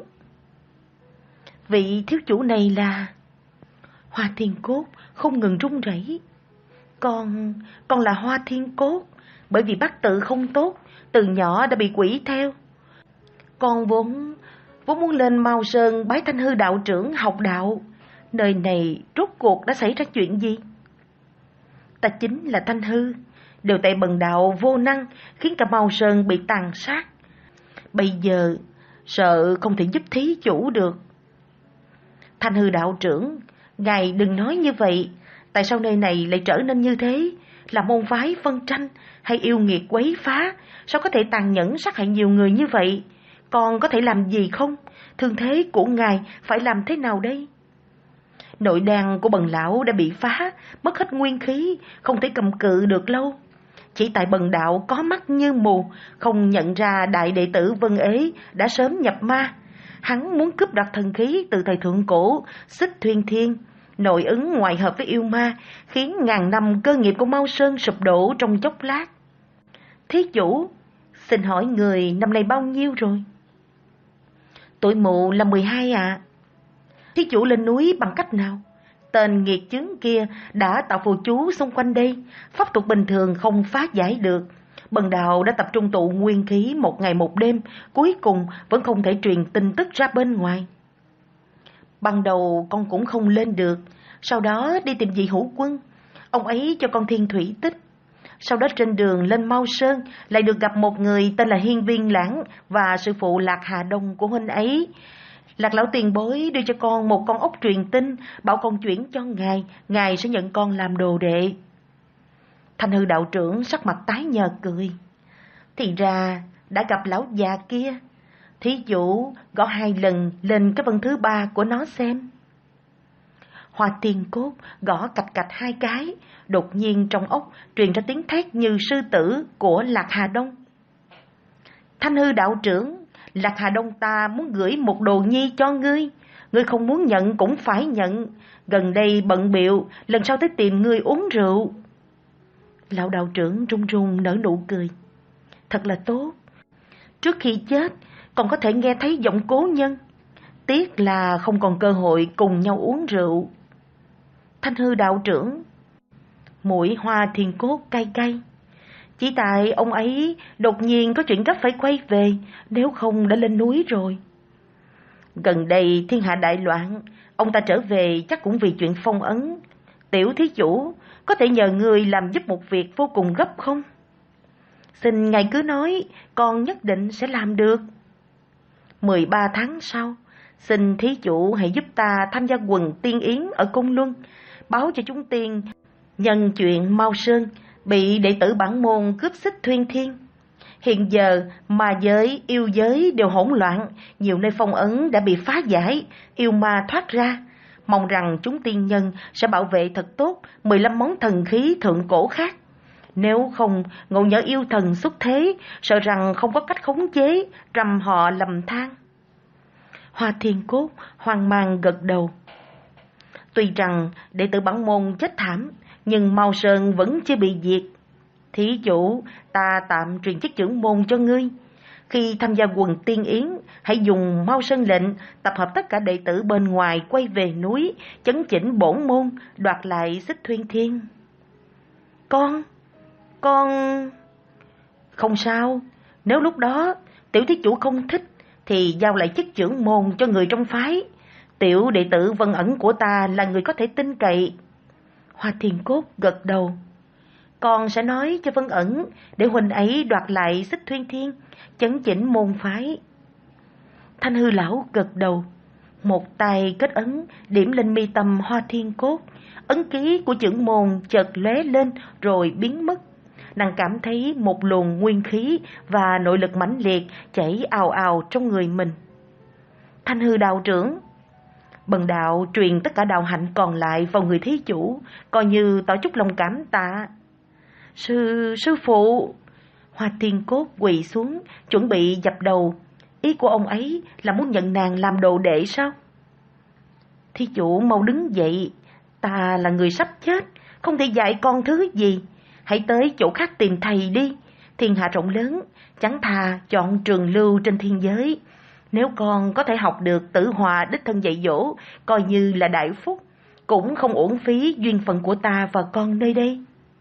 Vị thiếu chủ này là... Hoa Thiên Cốt không ngừng run rẩy. Con, con là Hoa Thiên Cốt, bởi vì bát tự không tốt, từ nhỏ đã bị quỷ theo. Con vốn, vốn muốn lên Mao Sơn bái Thanh Hư đạo trưởng học đạo. Nơi này rốt cuộc đã xảy ra chuyện gì? Ta chính là Thanh Hư, đều tại bần đạo vô năng khiến cả Mao Sơn bị tàn sát. Bây giờ sợ không thể giúp thí chủ được. Thanh Hư đạo trưởng, ngài đừng nói như vậy. Tại sao nơi này lại trở nên như thế? Là môn phái phân tranh hay yêu nghiệt quấy phá? Sao có thể tàn nhẫn sát hại nhiều người như vậy? Còn có thể làm gì không? Thương thế của ngài phải làm thế nào đây? Nội đan của bần lão đã bị phá, mất hết nguyên khí, không thể cầm cự được lâu. Chỉ tại bần đạo có mắt như mù, không nhận ra đại đệ tử Vân Ế đã sớm nhập ma. Hắn muốn cướp đoạt thần khí từ thời thượng cổ, Xích Thuyên Thiên, nội ứng ngoại hợp với yêu ma, khiến ngàn năm cơ nghiệp của Mao Sơn sụp đổ trong chốc lát. Thí chủ, xin hỏi người năm nay bao nhiêu rồi? Tuổi mụ là mười hai ạ. À. Thí chủ lên núi bằng cách nào? Tên nghiệt chướng kia đã tạo phù chú xung quanh đây, pháp thuật bình thường không phá giải được. Bần đạo đã tập trung tụ nguyên khí một ngày một đêm, cuối cùng vẫn không thể truyền tin tức ra bên ngoài. Ban đầu con cũng không lên được, sau đó đi tìm vị hữu quân, ông ấy cho con thiên thủy tích. Sau đó trên đường lên Mao Sơn lại được gặp một người tên là Hiên Viên Lãng và sư phụ Lạc Hà Đông của huynh ấy. Lạc lão tiền bối đưa cho con một con ốc truyền tin, bảo con chuyển cho ngài, ngài sẽ nhận con làm đồ đệ. Thanh Hư đạo trưởng sắc mặt tái nhợt cười. Thì ra đã gặp lão già kia. Thí chủ gõ hai lần lên cái vân thứ ba của nó xem. Hoa Tiên Cốt gõ cạch cạch hai cái, đột nhiên trong ốc truyền ra tiếng thét như sư tử của Lạc Hà Đông. Thanh Hư đạo trưởng, Lạc Hà Đông ta muốn gửi một đồ nhi cho ngươi, ngươi không muốn nhận cũng phải nhận. Gần đây bận bịu, lần sau tới tìm ngươi uống rượu. Lão đạo trưởng run run nở nụ cười. Thật là tốt. Trước khi chết còn có thể nghe thấy giọng cố nhân. Tiếc là không còn cơ hội cùng nhau uống rượu. Thanh Hư đạo trưởng, mũi Hoa Thiên Cốt cay cay. Chỉ tại ông ấy đột nhiên có chuyện gấp phải quay về, nếu không đã lên núi rồi. Gần đây thiên hạ đại loạn, ông ta trở về chắc cũng vì chuyện phong ấn. Tiểu thí chủ, có thể nhờ người làm giúp một việc vô cùng gấp không? Xin ngài cứ nói, con nhất định sẽ làm được. mười ba tháng sau, xin thí chủ hãy giúp ta tham gia quần tiên yến ở Côn Luân, báo cho chúng tiên nhân chuyện Mao Sơn bị đệ tử bản môn cướp Xích Thuyên Thiên. Hiện giờ ma giới, yêu giới đều hỗn loạn, nhiều nơi phong ấn đã bị phá giải, yêu ma thoát ra. Mong rằng chúng tiên nhân sẽ bảo vệ thật tốt mười lăm món thần khí thượng cổ khác. Nếu không, ngộ nhỡ yêu thần xuất thế, sợ rằng không có cách khống chế, rầm họ lầm than. Hoa Thiên Cốt hoang mang gật đầu. Tuy rằng đệ tử bản môn chết thảm, nhưng Mao Sơn vẫn chưa bị diệt. Thí chủ, ta tạm truyền chức trưởng môn cho ngươi. Khi tham gia quần tiên yến, hãy dùng Mao Sơn lệnh tập hợp tất cả đệ tử bên ngoài quay về núi, chấn chỉnh bổn môn, đoạt lại Xích Thuyên Thiên. Con, con... Không sao, nếu lúc đó tiểu thí chủ không thích, thì giao lại chức trưởng môn cho người trong phái. Tiểu đệ tử Vân Ẩn của ta là người có thể tin cậy. Hoa Thiên Cốt gật đầu. Con sẽ nói cho Vân Ẩn để huynh ấy đoạt lại Xích Thuyên Thiên, chấn chỉnh môn phái. Thanh Hư lão gật đầu, một tay kết ấn điểm lên mi tâm Hoa Thiên Cốt. Ấn ký của trưởng môn chợt lóe lên rồi biến mất. Nàng cảm thấy một luồng nguyên khí và nội lực mãnh liệt chảy ào ào trong người mình. Thanh Hư đạo trưởng, bần đạo truyền tất cả đạo hạnh còn lại vào người thí chủ, coi như tỏ chút lòng cảm tạ. Sư, sư phụ. Hoa Thiên Cốt quỳ xuống, chuẩn bị dập đầu. Ý của ông ấy là muốn nhận nàng làm đồ đệ sao? Thí chủ mau đứng dậy, ta là người sắp chết, không thể dạy con thứ gì. Hãy tới chỗ khác tìm thầy đi. Thiên hạ rộng lớn, chẳng thà chọn trường lưu trên thiên giới. Nếu con có thể học được Tử Hòa đích thân dạy dỗ, coi như là đại phúc, cũng không uổng phí duyên phận của ta và con nơi đây.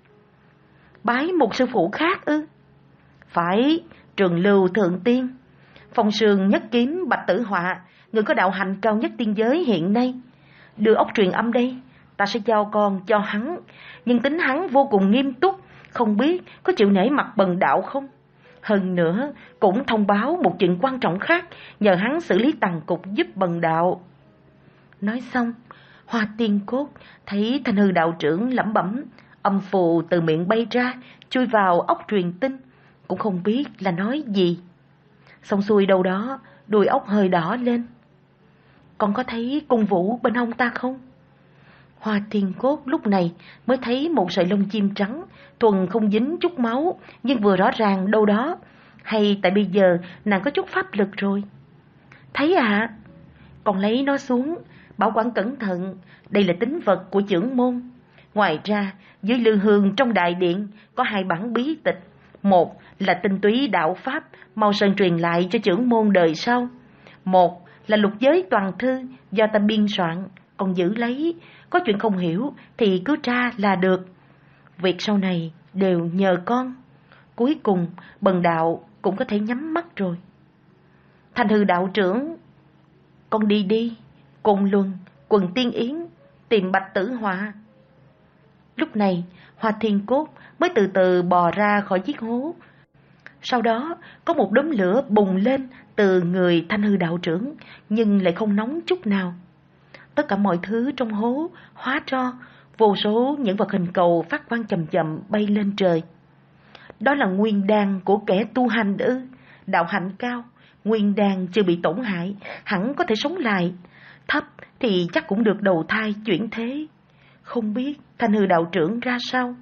Bái một sư phụ khác ư? Phải, trường lưu thượng tiên, Phong Sương nhất kiếm Bạch Tử Họa, người có đạo hạnh cao nhất tiên giới hiện nay. Đưa ốc truyền âm đây, ta sẽ giao con cho hắn. nhưng tính hắn vô cùng nghiêm túc, không biết có chịu nể mặt Bần Đạo không? Hơn nữa, cũng thông báo một chuyện quan trọng khác, nhờ hắn xử lý tàn cục giúp Bần Đạo. Nói xong, Hoa Tiên Cốt thấy Thanh Hư đạo trưởng lẩm bẩm, âm phù từ miệng bay ra, chui vào ốc truyền tinh, cũng không biết là nói gì. Xong xuôi đâu đó, đuôi ốc hơi đỏ lên. Con có thấy cung vũ bên hông ta không? Hoa Tiên Cốt lúc này mới thấy một sợi lông chim trắng, thuần không dính chút máu, nhưng vừa rõ ràng đâu đó. Hay tại bây giờ nàng có chút pháp lực rồi? Thấy ạ, à, con lấy nó xuống, bảo quản cẩn thận, đây là tín vật của chưởng môn. Ngoài ra, dưới lư hương trong đại điện có hai bản bí tịch. Một là tinh túy đạo pháp, Mao Sơn truyền lại cho chưởng môn đời sau. Một là lục giới toàn thư, do ta biên soạn, con giữ lấy, có chuyện không hiểu thì cứ tra là được. Việc sau này đều nhờ con. Cuối cùng, Bần Đạo cũng có thể nhắm mắt rồi. Thanh Hư đạo trưởng, con đi đi, Côn Luân, Quần Tiên Yến, tìm Bạch Tử Họa. Lúc này, Hoa Thiên Cốt mới từ từ bò ra khỏi chiếc hố. Sau đó, có một đốm lửa bùng lên từ người Thanh Hư đạo trưởng, nhưng lại không nóng chút nào. Tất cả mọi thứ trong hố hóa tro, vô số những vật hình cầu phát quang chậm chậm bay lên trời. Đó là nguyên đan của kẻ tu hành ư? Đạo hạnh cao, nguyên đan chưa bị tổn hại, hẳn có thể sống lại. Thấp thì chắc cũng được đầu thai chuyển thế. Không biết Thanh Hư đạo trưởng ra sao?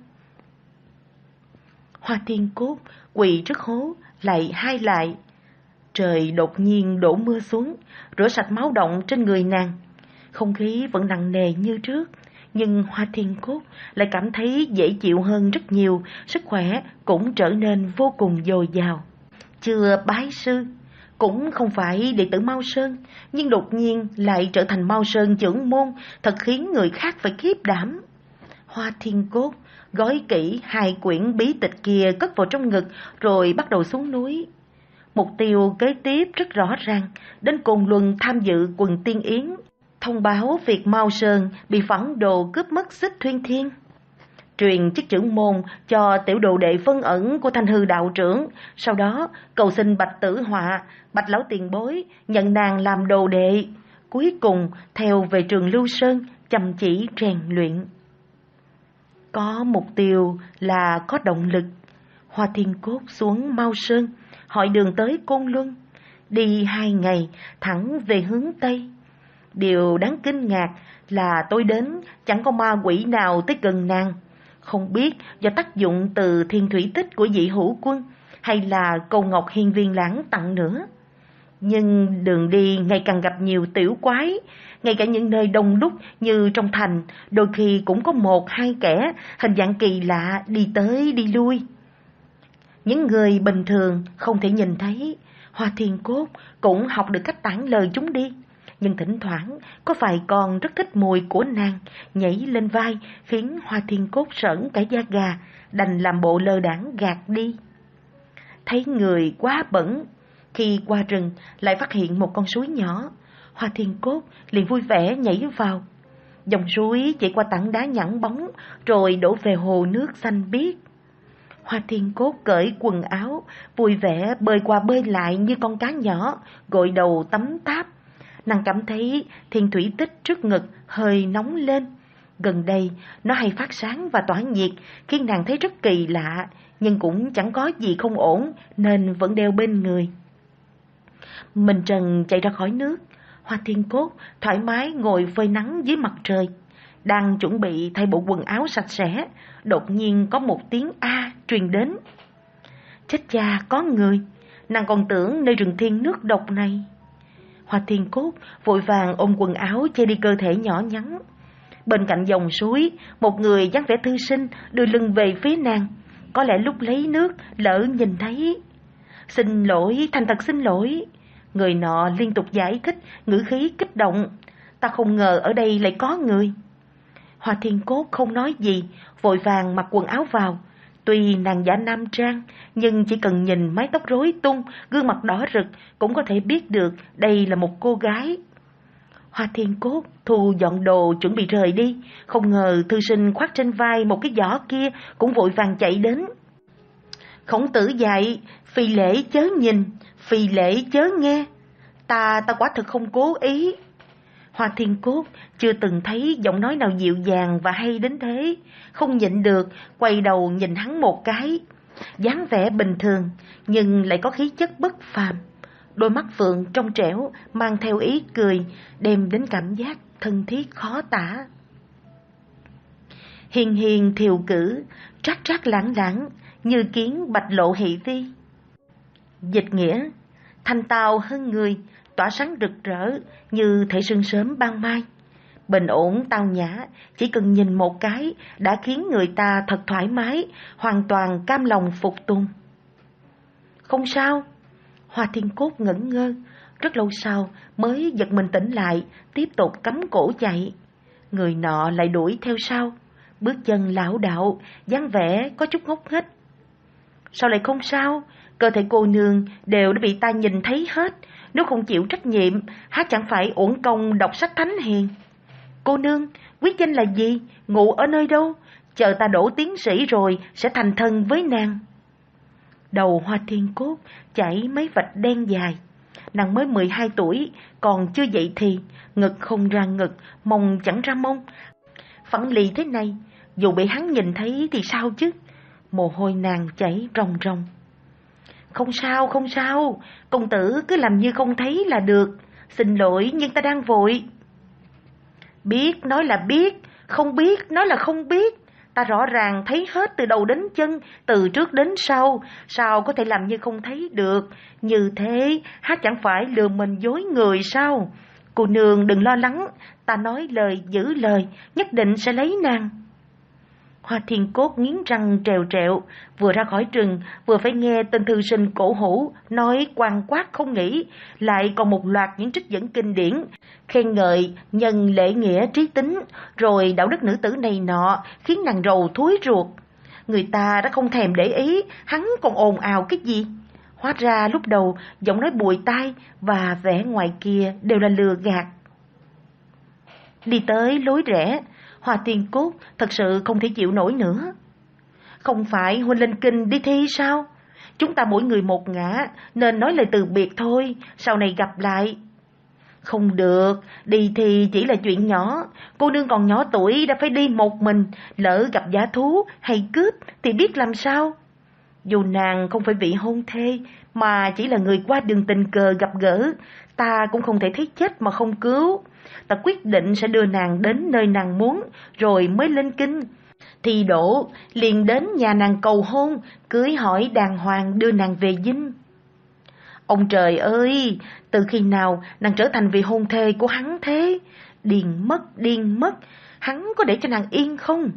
Hoa Thiên Cốt quỳ trước hố, lại hai lại. Trời đột nhiên đổ mưa xuống, rửa sạch máu động trên người nàng. Không khí vẫn nặng nề như trước, nhưng Hoa Thiên Cốt lại cảm thấy dễ chịu hơn rất nhiều, sức khỏe cũng trở nên vô cùng dồi dào. Chưa bái sư, cũng không phải đệ tử Mao Sơn, nhưng đột nhiên lại trở thành Mao Sơn trưởng môn, thật khiến người khác phải khiếp đảm. Hoa Thiên Cốt gói kỹ hai quyển bí tịch kia cất vào trong ngực, rồi bắt đầu xuống núi. Mục tiêu kế tiếp rất rõ ràng, đến Côn Luân tham dự Quần Tiên Yến, thông báo việc Mao Sơn bị phản đồ cướp mất Xích Thuyên Thiên, truyền chức trưởng môn cho tiểu đồ đệ phân ẩn của Thanh Hư đạo trưởng, sau đó cầu xin Bạch Tử Họa, Bạch lão tiền bối nhận nàng làm đồ đệ, cuối cùng theo về trường Lưu Sơn chăm chỉ rèn luyện. Có mục tiêu là có động lực. Hoa Thiên Cốt xuống Mao Sơn, hỏi đường tới Côn Luân, đi hai ngày thẳng về hướng Tây. Điều đáng kinh ngạc là tôi đến chẳng có ma quỷ nào tới gần nàng. Không biết do tác dụng từ thiên thủy tích của Dị Hữu Quân hay là cầu ngọc hiên viên lãng tặng nữa. Nhưng đường đi ngày càng gặp nhiều tiểu quái, ngay cả những nơi đông đúc như trong thành, đôi khi cũng có một hai kẻ hình dạng kỳ lạ đi tới đi lui. Những người bình thường không thể nhìn thấy. Hoa Thiên Cốt cũng học được cách tản lời chúng đi, nhưng thỉnh thoảng có vài con rất thích mùi của nàng nhảy lên vai, khiến Hoa Thiên Cốt sởn cả da gà, đành làm bộ lơ đãng gạt đi. Thấy người quá bẩn, khi qua rừng lại phát hiện một con suối nhỏ, Hoa Thiên Cốt liền vui vẻ nhảy vào. Dòng suối chạy qua tảng đá nhẵn bóng, rồi đổ về hồ nước xanh biếc. Hoa Thiên Cốt cởi quần áo, vui vẻ bơi qua bơi lại như con cá nhỏ, gội đầu tắm táp. Nàng cảm thấy thiên thủy tích trước ngực hơi nóng lên. Gần đây, nó hay phát sáng và tỏa nhiệt, khiến nàng thấy rất kỳ lạ, nhưng cũng chẳng có gì không ổn, nên vẫn đeo bên người. Mình trần chạy ra khỏi nước, Hoa Thiên Cốt thoải mái ngồi phơi nắng dưới mặt trời. Đang chuẩn bị thay bộ quần áo sạch sẽ, đột nhiên có một tiếng A truyền đến. Chết cha, có người, nàng còn tưởng nơi rừng thiên nước độc này. Hoa Thiên Cốt vội vàng ôm quần áo che đi cơ thể nhỏ nhắn. Bên cạnh dòng suối, một người dáng vẻ thư sinh đưa lưng về phía nàng. Có lẽ lúc lấy nước lỡ nhìn thấy. Xin lỗi, thành thật xin lỗi. Người nọ liên tục giải thích, ngữ khí kích động. Ta không ngờ ở đây lại có người. Hoa Thiên Cốt không nói gì, vội vàng mặc quần áo vào. Tuy nàng giả nam trang, nhưng chỉ cần nhìn mái tóc rối tung, gương mặt đỏ rực, cũng có thể biết được đây là một cô gái. Hoa Thiên Cốt thu dọn đồ chuẩn bị rời đi, không ngờ thư sinh khoác trên vai một cái giỏ kia cũng vội vàng chạy đến. Khổng Tử dạy, phi lễ chớ nhìn, phi lễ chớ nghe. Ta, ta quả thật không cố ý. Hoa Thiên Cốt chưa từng thấy giọng nói nào dịu dàng và hay đến thế, không nhịn được, quay đầu nhìn hắn một cái. Dáng vẻ bình thường, nhưng lại có khí chất bất phàm. Đôi mắt phượng trong trẻo, mang theo ý cười, đem đến cảm giác thân thiết khó tả. Hiền hiền thiều cử, trác trác lãng lãng, như kiến bạch lộ hỷ vi. Dịch nghĩa, thanh tao hơn người, tỏa sáng rực rỡ như thể sương sớm ban mai. Bình ổn tao nhã, chỉ cần nhìn một cái đã khiến người ta thật thoải mái, hoàn toàn cam lòng phục tùng. Không sao. Hoa Thiên Cốt ngẩn ngơ, rất lâu sau mới giật mình tỉnh lại, tiếp tục cắm cổ chạy. Người nọ lại đuổi theo sau, bước chân lảo đảo, dáng vẻ có chút ngốc nghếch. Sao lại không sao? Cơ thể cô nương đều đã bị ta nhìn thấy hết, nếu không chịu trách nhiệm, há chẳng phải uổng công đọc sách thánh hiền. Cô nương, quý danh là gì? Ngụ ở nơi đâu? Chờ ta đỗ tiến sĩ rồi sẽ thành thân với nàng. Đầu Hoa Thiên Cốt chảy mấy vạch đen dài. Nàng mới mười hai tuổi, còn chưa dậy thì, ngực không ra ngực, mông chẳng ra mông. Phẳng lì thế này, dù bị hắn nhìn thấy thì sao chứ? Mồ hôi nàng chảy ròng ròng. Không sao, không sao, công tử cứ làm như không thấy là được. Xin lỗi nhưng ta đang vội. Biết nói là biết, không biết nói là không biết. Ta rõ ràng thấy hết từ đầu đến chân, từ trước đến sau, sao có thể làm như không thấy được? Như thế, há chẳng phải lừa mình dối người sao? Cô nương đừng lo lắng, ta nói lời giữ lời, nhất định sẽ lấy nàng. Hoa Thiên Cốt nghiến răng trèo trẹo, vừa ra khỏi rừng, vừa phải nghe tên thư sinh cổ hủ nói quang quát không nghỉ, lại còn một loạt những trích dẫn kinh điển, khen ngợi nhân lễ nghĩa trí tính, rồi đạo đức nữ tử này nọ, khiến nàng rầu thúi ruột. Người ta đã không thèm để ý, hắn còn ồn ào cái gì? Hóa ra lúc đầu giọng nói bùi tai và vẻ ngoài kia đều là lừa gạt. Đi tới lối rẽ, Hoa Thiên Cốt thật sự không thể chịu nổi nữa. Không phải huynh lên kinh đi thi sao? Chúng ta mỗi người một ngã, nên nói lời từ biệt thôi, sau này gặp lại. Không được, đi thì chỉ là chuyện nhỏ, cô nương còn nhỏ tuổi đã phải đi một mình, lỡ gặp dã thú hay cướp thì biết làm sao? Dù nàng không phải vị hôn thê, mà chỉ là người qua đường tình cờ gặp gỡ, ta cũng không thể thấy chết mà không cứu. Ta quyết định sẽ đưa nàng đến nơi nàng muốn, rồi mới lên kinh. Thì đổ, liền đến nhà nàng cầu hôn, cưới hỏi đàng hoàng đưa nàng về dinh. Ông trời ơi, từ khi nào nàng trở thành vị hôn thê của hắn thế? Điên mất, điên mất, hắn có để cho nàng yên không?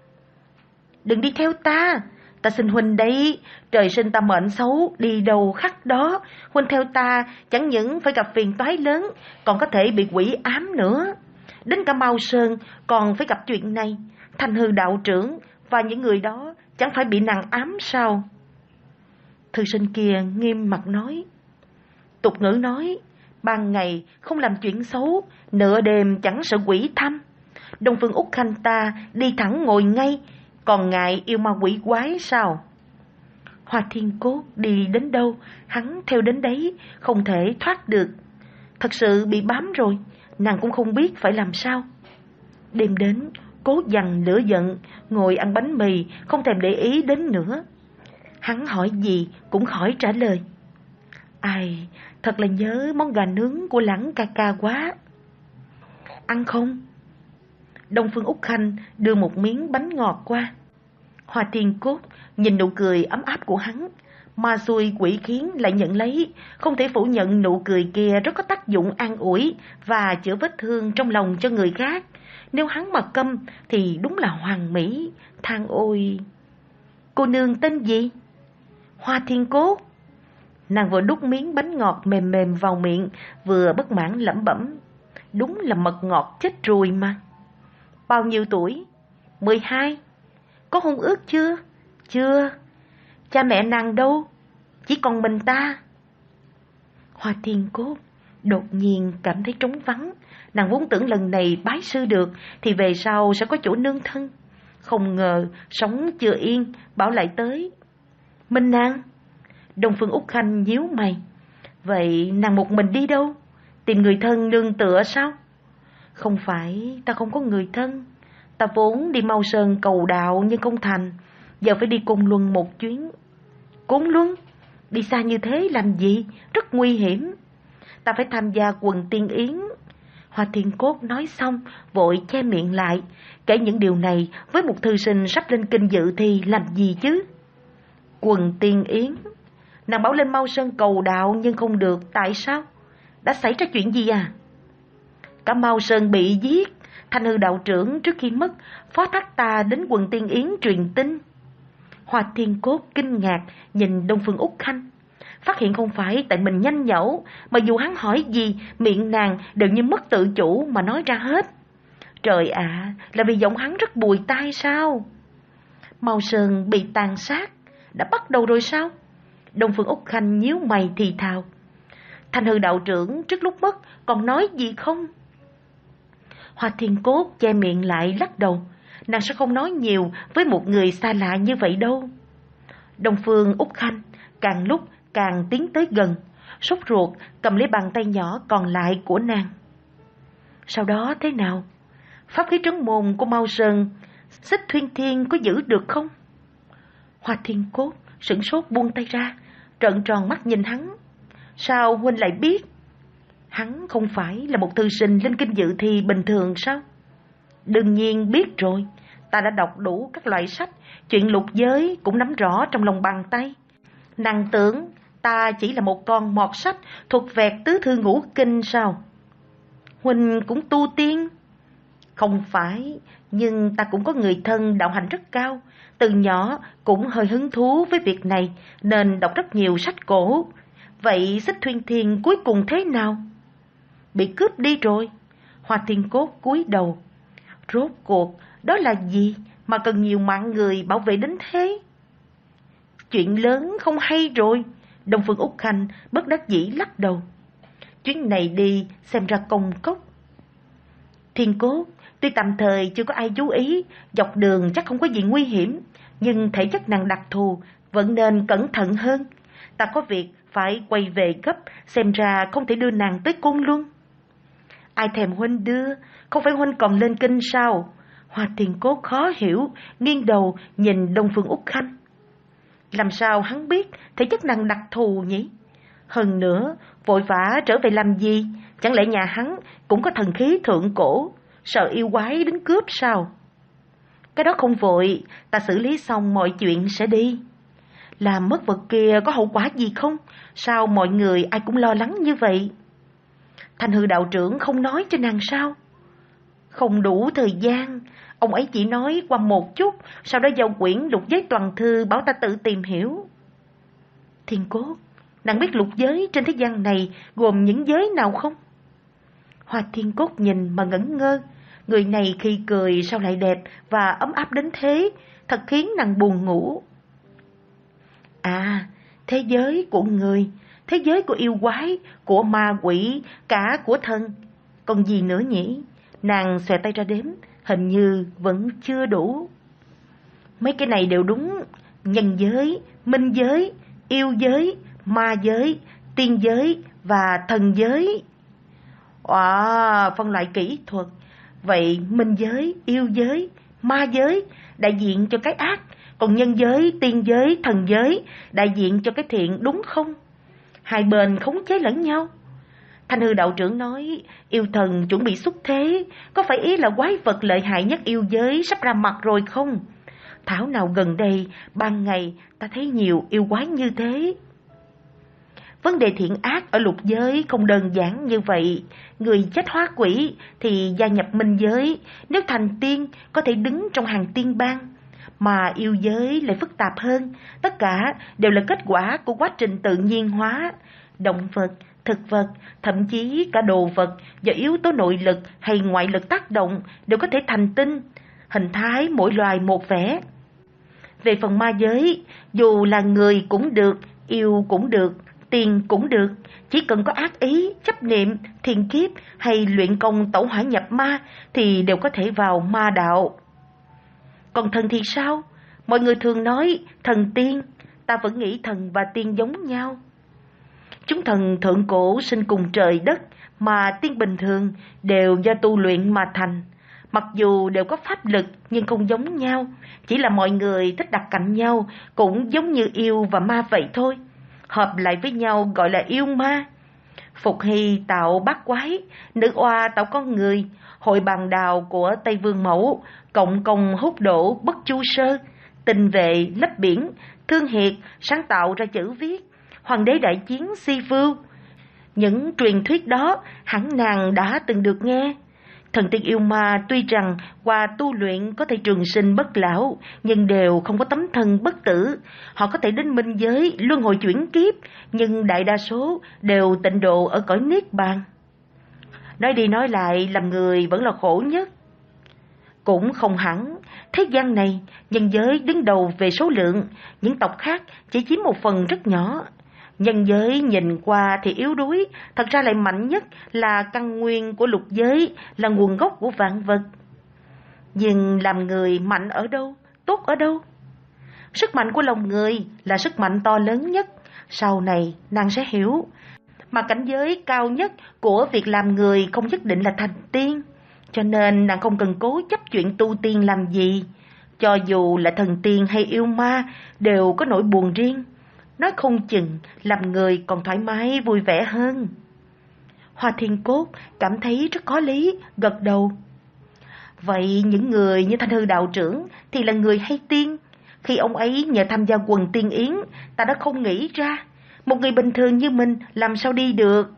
Đừng đi theo ta, ta xin huynh đấy, trời sinh ta mệnh xấu, đi đâu khắc đó. Huynh theo ta chẳng những phải gặp phiền toái lớn, còn có thể bị quỷ ám nữa. Đến cả Mao Sơn còn phải gặp chuyện này, Thanh Hư đạo trưởng và những người đó chẳng phải bị nàng ám sao? Thư sinh kia nghiêm mặt nói. Tục ngữ nói, ban ngày không làm chuyện xấu, nửa đêm chẳng sợ quỷ thăm. Đông Phương Úc Khanh ta đi thẳng ngồi ngay, còn ngại yêu ma quỷ quái sao? Hoa Thiên Cốt đi đến đâu, hắn theo đến đấy, không thể thoát được. Thật sự bị bám rồi, nàng cũng không biết phải làm sao. Đêm đến, cố dằn lửa giận, ngồi ăn bánh mì, không thèm để ý đến nữa. Hắn hỏi gì cũng khỏi trả lời. Ai, thật là nhớ món gà nướng của Lãng ca ca quá. Ăn không? Đông Phương Úc Khanh đưa một miếng bánh ngọt qua. Hoa Thiên Cốt nhìn nụ cười ấm áp của hắn, ma xui quỷ khiến lại nhận lấy, không thể phủ nhận nụ cười kia rất có tác dụng an ủi và chữa vết thương trong lòng cho người khác. Nếu hắn mà câm thì đúng là hoàn mỹ, than ôi. Cô nương tên gì? Hoa Thiên Cốt. Nàng vừa đút miếng bánh ngọt mềm mềm vào miệng, vừa bất mãn lẩm bẩm. Đúng là mật ngọt chết ruồi mà. Bao nhiêu tuổi? Mười hai. Có hôn ước chưa? Chưa. Cha mẹ nàng đâu? Chỉ còn mình ta. Hoa Thiên Cốt Đột nhiên cảm thấy trống vắng, nàng vốn tưởng lần này bái sư được thì về sau sẽ có chỗ nương thân. Không ngờ sống chưa yên, bảo lại tới. Minh nàng? Đông Phương Úc Khanh nhíu mày. Vậy nàng một mình đi đâu? Tìm người thân nương tựa sao? Không phải, ta không có người thân. Ta vốn đi Mao Sơn cầu đạo nhưng không thành, giờ phải đi Côn Luân một chuyến. Côn Luân? Đi xa như thế làm gì? Rất nguy hiểm. Ta phải tham gia quần tiên yến. Hoa Thiên Cốt nói xong, vội che miệng lại. Kể những điều này với một thư sinh sắp lên kinh dự thì làm gì chứ? Quần tiên yến? Nàng bảo lên Mao Sơn cầu đạo nhưng không được, tại sao? Đã xảy ra chuyện gì à? Cả Mao Sơn bị giết, Thanh Hư đạo trưởng trước khi mất phó thác ta đến quần tiên yến truyền tin. Hoa Thiên Cốt kinh ngạc nhìn Đông Phương Úc Khanh, phát hiện không phải tại mình nhanh nhẩu, mà dù hắn hỏi gì, miệng nàng đều như mất tự chủ mà nói ra hết. Trời ạ, à, là vì giọng hắn rất bùi tai sao? Mao Sơn bị tàn sát, đã bắt đầu rồi sao? Đông Phương Úc Khanh nhíu mày thì thào. Thanh Hư đạo trưởng trước lúc mất còn nói gì không? Hoa Thiên Cốt che miệng lại lắc đầu. Nàng sẽ không nói nhiều với một người xa lạ như vậy đâu. Đông Phương Úc Khanh càng lúc càng tiến tới gần, sốt ruột cầm lấy bàn tay nhỏ còn lại của nàng. Sau đó thế nào? Pháp khí trấn môn của Mao Sơn Xích Thuyên Thiên có giữ được không? Hoa Thiên Cốt sửng sốt buông tay ra, trợn tròn mắt nhìn hắn. Sao huynh lại biết? Hắn không phải là một thư sinh lên kinh dự thi bình thường sao? Đương nhiên biết rồi, ta đã đọc đủ các loại sách, chuyện lục giới cũng nắm rõ trong lòng bàn tay. Nàng tưởng ta chỉ là một con mọt sách thuộc vẹt tứ thư ngũ kinh sao? Huynh cũng tu tiên? Không phải, nhưng ta cũng có người thân đạo hành rất cao, từ nhỏ cũng hơi hứng thú với việc này nên đọc rất nhiều sách cổ. Vậy Xích Thuyên Thiên cuối cùng thế nào? Bị cướp đi rồi. Hoa Thiên Cốt cúi đầu. Rốt cuộc đó là gì mà cần nhiều mạng người bảo vệ đến thế? Chuyện lớn không hay rồi. Đông Phương Úc Khanh bất đắc dĩ lắc đầu. Chuyến này đi xem ra công cốc. Thiên Cốt, tuy tạm thời chưa có ai chú ý, dọc đường chắc không có gì nguy hiểm, nhưng thể chất nàng đặc thù vẫn nên cẩn thận hơn. Ta có việc phải quay về gấp, xem ra không thể đưa nàng tới Côn Luân. Ai thèm huynh đưa, không phải huynh còn lên kinh sao? Hoa Thiên Cốt khó hiểu, nghiêng đầu nhìn Đông Phương Úc Khanh. Làm sao hắn biết thể chất nàng đặc thù nhỉ? Hơn nữa, vội vã trở về làm gì? Chẳng lẽ nhà hắn cũng có thần khí thượng cổ, sợ yêu quái đến cướp sao? Cái đó không vội, ta xử lý xong mọi chuyện sẽ đi. Làm mất vật kia có hậu quả gì không? Sao mọi người ai cũng lo lắng như vậy? Thanh Hư đạo trưởng không nói cho nàng sao? Không đủ thời gian, ông ấy chỉ nói qua một chút, sau đó giao quyển lục giới toàn thư bảo ta tự tìm hiểu. Thiên Cốt, nàng biết lục giới trên thế gian này gồm những giới nào không? Hoa Thiên Cốt nhìn mà ngẩn ngơ, người này khi cười sao lại đẹp và ấm áp đến thế, thật khiến nàng buồn ngủ. À, thế giới của người, thế giới của yêu quái, của ma quỷ, cả của thân. Còn gì nữa nhỉ? Nàng xòe tay ra đếm, hình như vẫn chưa đủ. Mấy cái này đều đúng. Nhân giới, minh giới, yêu giới, ma giới, tiên giới và thần giới. Wow, phân loại kỹ thuật. Vậy minh giới, yêu giới, ma giới đại diện cho cái ác, còn nhân giới, tiên giới, thần giới đại diện cho cái thiện, đúng không? Hai bên khống chế lẫn nhau. Thanh Hư đạo trưởng nói yêu thần chuẩn bị xuất thế, có phải ý là quái vật lợi hại nhất yêu giới sắp ra mặt rồi không? Thảo nào gần đây ban ngày ta thấy nhiều yêu quái như thế. Vấn đề thiện ác ở lục giới không đơn giản như vậy. Người chết hóa quỷ thì gia nhập minh giới, nếu thành tiên có thể đứng trong hàng tiên bang. Mà yêu giới lại phức tạp hơn, tất cả đều là kết quả của quá trình tự nhiên hóa. Động vật, thực vật, thậm chí cả đồ vật do yếu tố nội lực hay ngoại lực tác động đều có thể thành tinh, hình thái mỗi loài một vẻ. Về phần ma giới, dù là người cũng được, yêu cũng được, tiền cũng được, chỉ cần có ác ý, chấp niệm, thiền kiếp hay luyện công tẩu hỏa nhập ma thì đều có thể vào ma đạo. Còn thần thì sao? Mọi người thường nói thần tiên, ta vẫn nghĩ thần và tiên giống nhau. Chúng thần thượng cổ sinh cùng trời đất, mà tiên bình thường đều do tu luyện mà thành. Mặc dù đều có pháp lực nhưng không giống nhau, chỉ là mọi người thích đặt cạnh nhau, cũng giống như yêu và ma vậy thôi. Hợp lại với nhau gọi là yêu ma. Phục Hy tạo bát quái, nữ oa tạo con người, hội bàn đào của Tây Vương Mẫu, cộng công hút đổ bất chu sơ, tinh vệ lấp biển, thương hiệt sáng tạo ra chữ viết, hoàng đế đại chiến si vưu. Những truyền thuyết đó hẳn nàng đã từng được nghe. Thần tiên yêu ma tuy rằng qua tu luyện có thể trường sinh bất lão, nhưng đều không có tấm thân bất tử. Họ có thể đến minh giới luân hồi chuyển kiếp, nhưng đại đa số đều tịnh độ ở cõi niết bàn. Nói đi nói lại, làm người vẫn là khổ nhất. Cũng không hẳn, thế gian này nhân giới đứng đầu về số lượng, những tộc khác chỉ chiếm một phần rất nhỏ. Nhân giới nhìn qua thì yếu đuối, thật ra lại mạnh nhất, là căn nguyên của lục giới, là nguồn gốc của vạn vật. Nhưng làm người mạnh ở đâu, tốt ở đâu? Sức mạnh của lòng người là sức mạnh to lớn nhất, sau này nàng sẽ hiểu. Mà cảnh giới cao nhất của việc làm người không nhất định là thành tiên, cho nên nàng không cần cố chấp chuyện tu tiên làm gì. Cho dù là thần tiên hay yêu ma đều có nỗi buồn riêng, nói không chừng làm người còn thoải mái vui vẻ hơn. Hoa Thiên Cốt cảm thấy rất có lý, gật đầu. Vậy những người như Thanh Hư đạo trưởng thì là người hay tiên? Khi ông ấy nhờ tham gia quần tiên yến, ta đã không nghĩ ra, một người bình thường như mình làm sao đi được.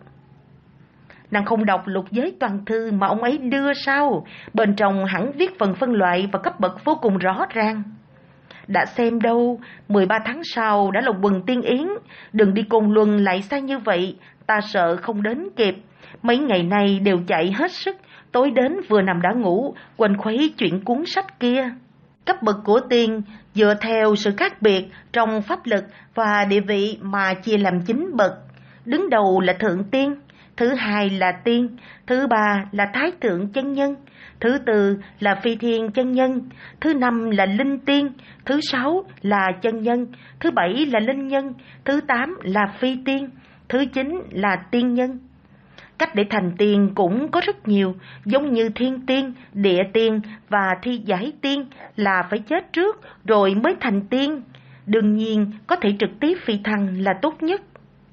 Nàng không đọc lục giới toàn thư mà ông ấy đưa sao? Bên trong hẳn viết phần phân loại và cấp bậc vô cùng rõ ràng. Đã xem đâu, mười ba tháng sau đã là quần tiên yến, đừng đi Côn Luân lại xa như vậy, ta sợ không đến kịp. Mấy ngày nay đều chạy hết sức, tối đến vừa nằm đã ngủ, quên khuấy chuyện cuốn sách kia. Cấp bậc của tiên dựa theo sự khác biệt trong pháp lực và địa vị mà chia làm chín bậc. Đứng đầu là thượng tiên, thứ hai là tiên, thứ ba là thái thượng chân nhân, thứ tư là phi thiên chân nhân, thứ năm là linh tiên, thứ sáu là chân nhân, thứ bảy là linh nhân, thứ tám là phi tiên, thứ chín là tiên nhân. Cách để thành tiên cũng có rất nhiều, giống như thiên tiên, địa tiên và thi giải tiên là phải chết trước rồi mới thành tiên. Đương nhiên có thể trực tiếp phi thăng là tốt nhất.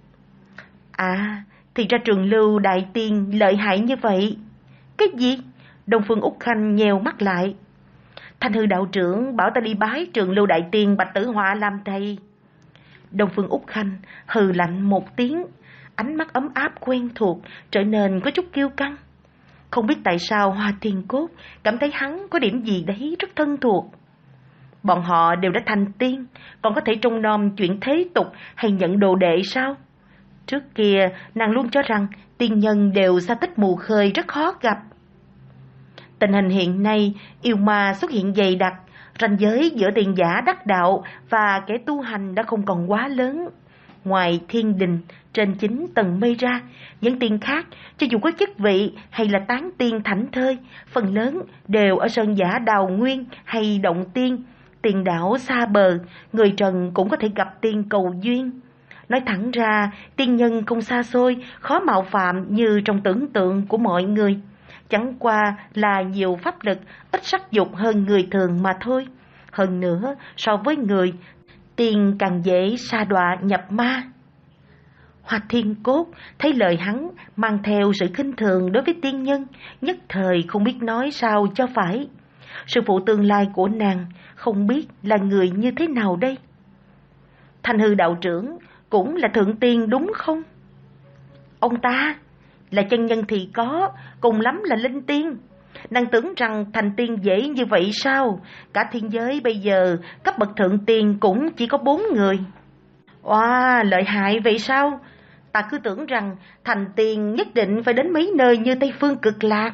À, thì ra Trường Lưu đại tiên lợi hại như vậy. Cái gì? Đông Phương Úc Khanh nhèo mắt lại. Thanh Hư đạo trưởng bảo ta đi bái Trường Lưu đại tiên Bạch Tử Họa làm thầy. Đông Phương Úc Khanh hừ lạnh một tiếng, ánh mắt ấm áp quen thuộc trở nên có chút kiêu căng. Không biết tại sao Hoa Thiên Cốt cảm thấy hắn có điểm gì đấy rất thân thuộc. Bọn họ đều đã thành tiên, còn có thể trông nom chuyện thế tục hay nhận đồ đệ sao? Trước kia nàng luôn cho rằng tiên nhân đều xa tích mù khơi, rất khó gặp. Tình hình hiện nay yêu ma xuất hiện dày đặc, ranh giới giữa tiền giả đắc đạo và kẻ tu hành đã không còn quá lớn. Ngoài thiên đình trên chín tầng mây ra, những tiên khác cho dù có chức vị hay là tán tiên thảnh thơi, phần lớn đều ở sơn giả Đào Nguyên hay Động Tiên. Tiền đảo xa bờ, người trần cũng có thể gặp tiên cầu duyên. Nói thẳng ra, tiên nhân không xa xôi, khó mạo phạm như trong tưởng tượng của mọi người. Chẳng qua là nhiều pháp lực, ít sắc dục hơn người thường mà thôi. Hơn nữa, so với người, tiên càng dễ sa đọa nhập ma. Hoa Thiên Cốt thấy lời hắn mang theo sự khinh thường đối với tiên nhân, nhất thời không biết nói sao cho phải. Sư phụ tương lai của nàng không biết là người như thế nào đây? Thanh Hư đạo trưởng cũng là thượng tiên đúng không? Ông ta là chân nhân thì có, cùng lắm là linh tiên. Nàng tưởng rằng thành tiên dễ như vậy sao? Cả thiên giới bây giờ cấp bậc thượng tiên cũng chỉ có bốn người. Oa, lợi hại vậy sao? Ta cứ tưởng rằng thành tiên nhất định phải đến mấy nơi như Tây Phương Cực Lạc.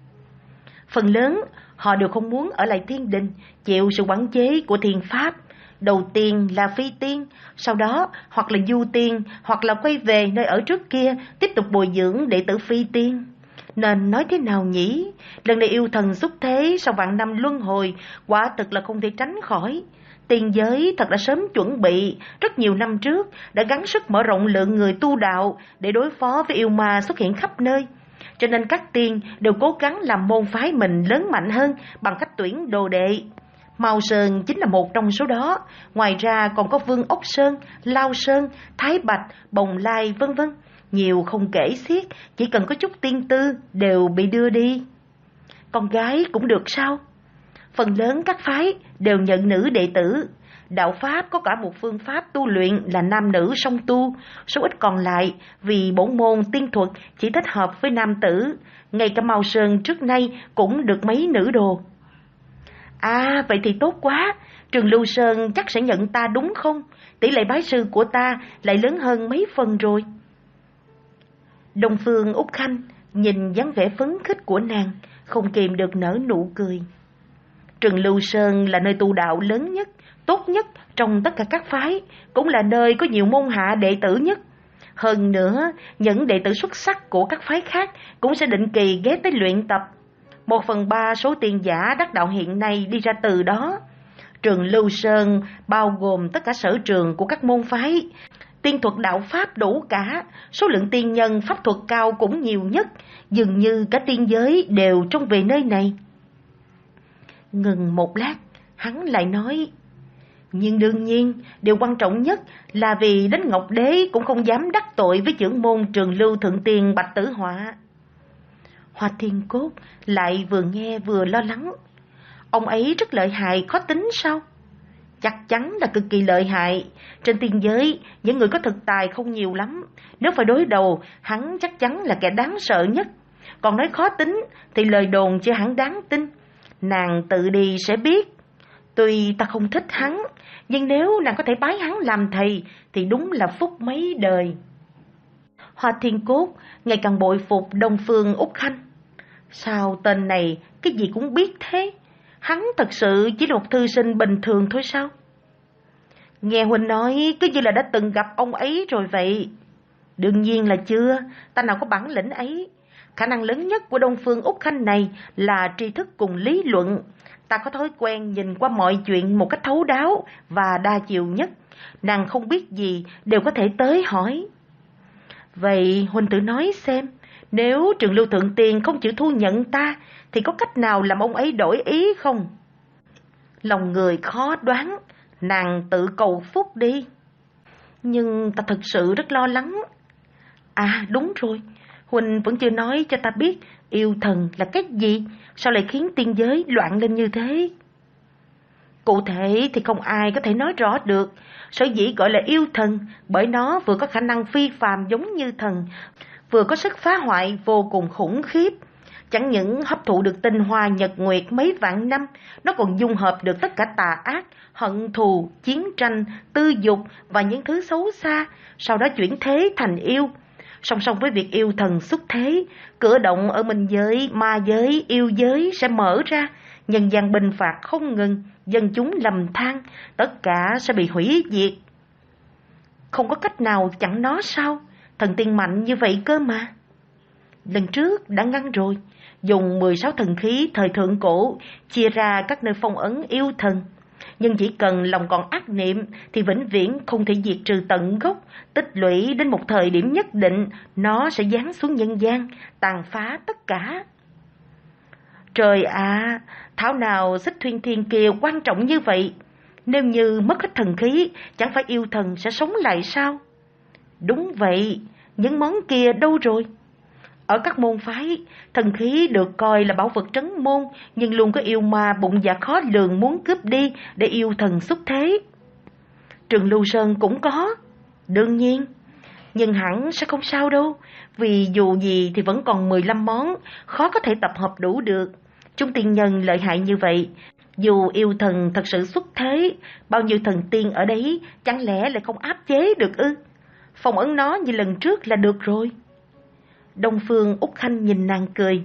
Phần lớn họ đều không muốn ở lại thiên đình, chịu sự quản chế của thiền pháp. Đầu tiên là phi tiên, sau đó hoặc là du tiên, hoặc là quay về nơi ở trước kia, tiếp tục bồi dưỡng đệ tử phi tiên. Nên nói thế nào nhỉ? Lần này yêu thần xuất thế sau vạn năm luân hồi, quả thực là không thể tránh khỏi. Tiên giới thật đã sớm chuẩn bị, rất nhiều năm trước đã gắng sức mở rộng lượng người tu đạo để đối phó với yêu ma xuất hiện khắp nơi. Cho nên các tiên đều cố gắng làm môn phái mình lớn mạnh hơn bằng cách tuyển đồ đệ. Mao Sơn chính là một trong số đó, ngoài ra còn có Vương Ốc Sơn, Lao Sơn, Thái Bạch, Bồng Lai vân vân. Nhiều không kể xiết, chỉ cần có chút tiên tư đều bị đưa đi. Con gái cũng được sao? Phần lớn các phái đều nhận nữ đệ tử. Đạo Pháp có cả một phương pháp tu luyện là nam nữ song tu, số ít còn lại vì bổn môn tiên thuật chỉ thích hợp với nam tử. Ngay cả Mao Sơn trước nay cũng được mấy nữ đồ. À, vậy thì tốt quá, trường Lưu Sơn chắc sẽ nhận ta đúng không? Tỷ lệ bái sư của ta lại lớn hơn mấy phần rồi. Đông Phương Úc Khanh nhìn dáng vẻ phấn khích của nàng, không kìm được nở nụ cười. Trường Lưu Sơn là nơi tu đạo lớn nhất, tốt nhất trong tất cả các phái, cũng là nơi có nhiều môn hạ đệ tử nhất. Hơn nữa, những đệ tử xuất sắc của các phái khác cũng sẽ định kỳ ghé tới luyện tập. Một phần ba số tiền giả đắc đạo hiện nay đi ra từ đó. Trường Lưu Sơn bao gồm tất cả sở trường của các môn phái. Tiên thuật đạo Pháp đủ cả, số lượng tiên nhân pháp thuật cao cũng nhiều nhất, dường như cả tiên giới đều trông về nơi này. Ngừng một lát, hắn lại nói, nhưng đương nhiên, điều quan trọng nhất là vì đến Ngọc Đế cũng không dám đắc tội với trưởng môn Trường Lưu Thượng Tiên Bạch Tử Họa. Hoa Thiên Cốt lại vừa nghe vừa lo lắng. Ông ấy rất lợi hại, khó tính sao? Chắc chắn là cực kỳ lợi hại. Trên tiên giới, những người có thực tài không nhiều lắm. Nếu phải đối đầu, hắn chắc chắn là kẻ đáng sợ nhất. Còn nói khó tính thì lời đồn chưa hẳn đáng tin. Nàng tự đi sẽ biết. Tuy ta không thích hắn, nhưng nếu nàng có thể bái hắn làm thầy thì đúng là phúc mấy đời. Hoa Thiên Cốt ngày càng bội phục Đông Phương Úc Khanh. Sao tên này cái gì cũng biết thế? Hắn thật sự chỉ là một thư sinh bình thường thôi sao? Nghe huynh nói cứ như là đã từng gặp ông ấy rồi vậy. Đương nhiên là chưa, ta nào có bản lĩnh ấy. Khả năng lớn nhất của Đông Phương Úc Khanh này là tri thức cùng lý luận. Ta có thói quen nhìn qua mọi chuyện một cách thấu đáo và đa chiều nhất. Nàng không biết gì đều có thể tới hỏi. Vậy huynh tự nói xem, nếu Trường Lưu Thượng Tiên không chịu thu nhận ta thì có cách nào làm ông ấy đổi ý không? Lòng người khó đoán, nàng tự cầu phúc đi. Nhưng ta thật sự rất lo lắng. À đúng rồi, huynh vẫn chưa nói cho ta biết yêu thần là cái gì, sao lại khiến tiên giới loạn lên như thế? Cụ thể thì không ai có thể nói rõ được. Sở dĩ gọi là yêu thần bởi nó vừa có khả năng phi phàm giống như thần, vừa có sức phá hoại vô cùng khủng khiếp. Chẳng những hấp thụ được tinh hoa nhật nguyệt mấy vạn năm, nó còn dung hợp được tất cả tà ác, hận thù, chiến tranh, tư dục và những thứ xấu xa, sau đó chuyển thế thành yêu. Song song với việc yêu thần xuất thế, cửa động ở minh giới, ma giới, yêu giới sẽ mở ra, nhân gian bình phạt không ngừng, dân chúng lầm than, tất cả sẽ bị hủy diệt. Không có cách nào chặn nó sao? Thần tiên mạnh như vậy cơ mà. Lần trước đã ngăn rồi, dùng mười sáu thần khí thời thượng cổ chia ra các nơi phong ấn yêu thần. Nhưng chỉ cần lòng còn ác niệm thì vĩnh viễn không thể diệt trừ tận gốc, tích lũy đến một thời điểm nhất định, nó sẽ giáng xuống nhân gian, tàn phá tất cả. Trời ạ, thảo nào xích thuyên thiên kia quan trọng như vậy? Nếu như mất hết thần khí, chẳng phải yêu thần sẽ sống lại sao? Đúng vậy, những món kia đâu rồi? Ở các môn phái, thần khí được coi là bảo vật trấn môn, nhưng luôn có yêu ma bụng dạ khó lường muốn cướp đi để yêu thần xuất thế. Trường Lưu Sơn cũng có, đương nhiên, nhưng hẳn sẽ không sao đâu, vì dù gì thì vẫn còn mười lăm món, khó có thể tập hợp đủ được. Chúng tiên nhân lợi hại như vậy, dù yêu thần thật sự xuất thế, bao nhiêu thần tiên ở đấy chẳng lẽ lại không áp chế được ư? Phong ấn nó như lần trước là được rồi. Đông Phương Úc Khanh nhìn nàng cười,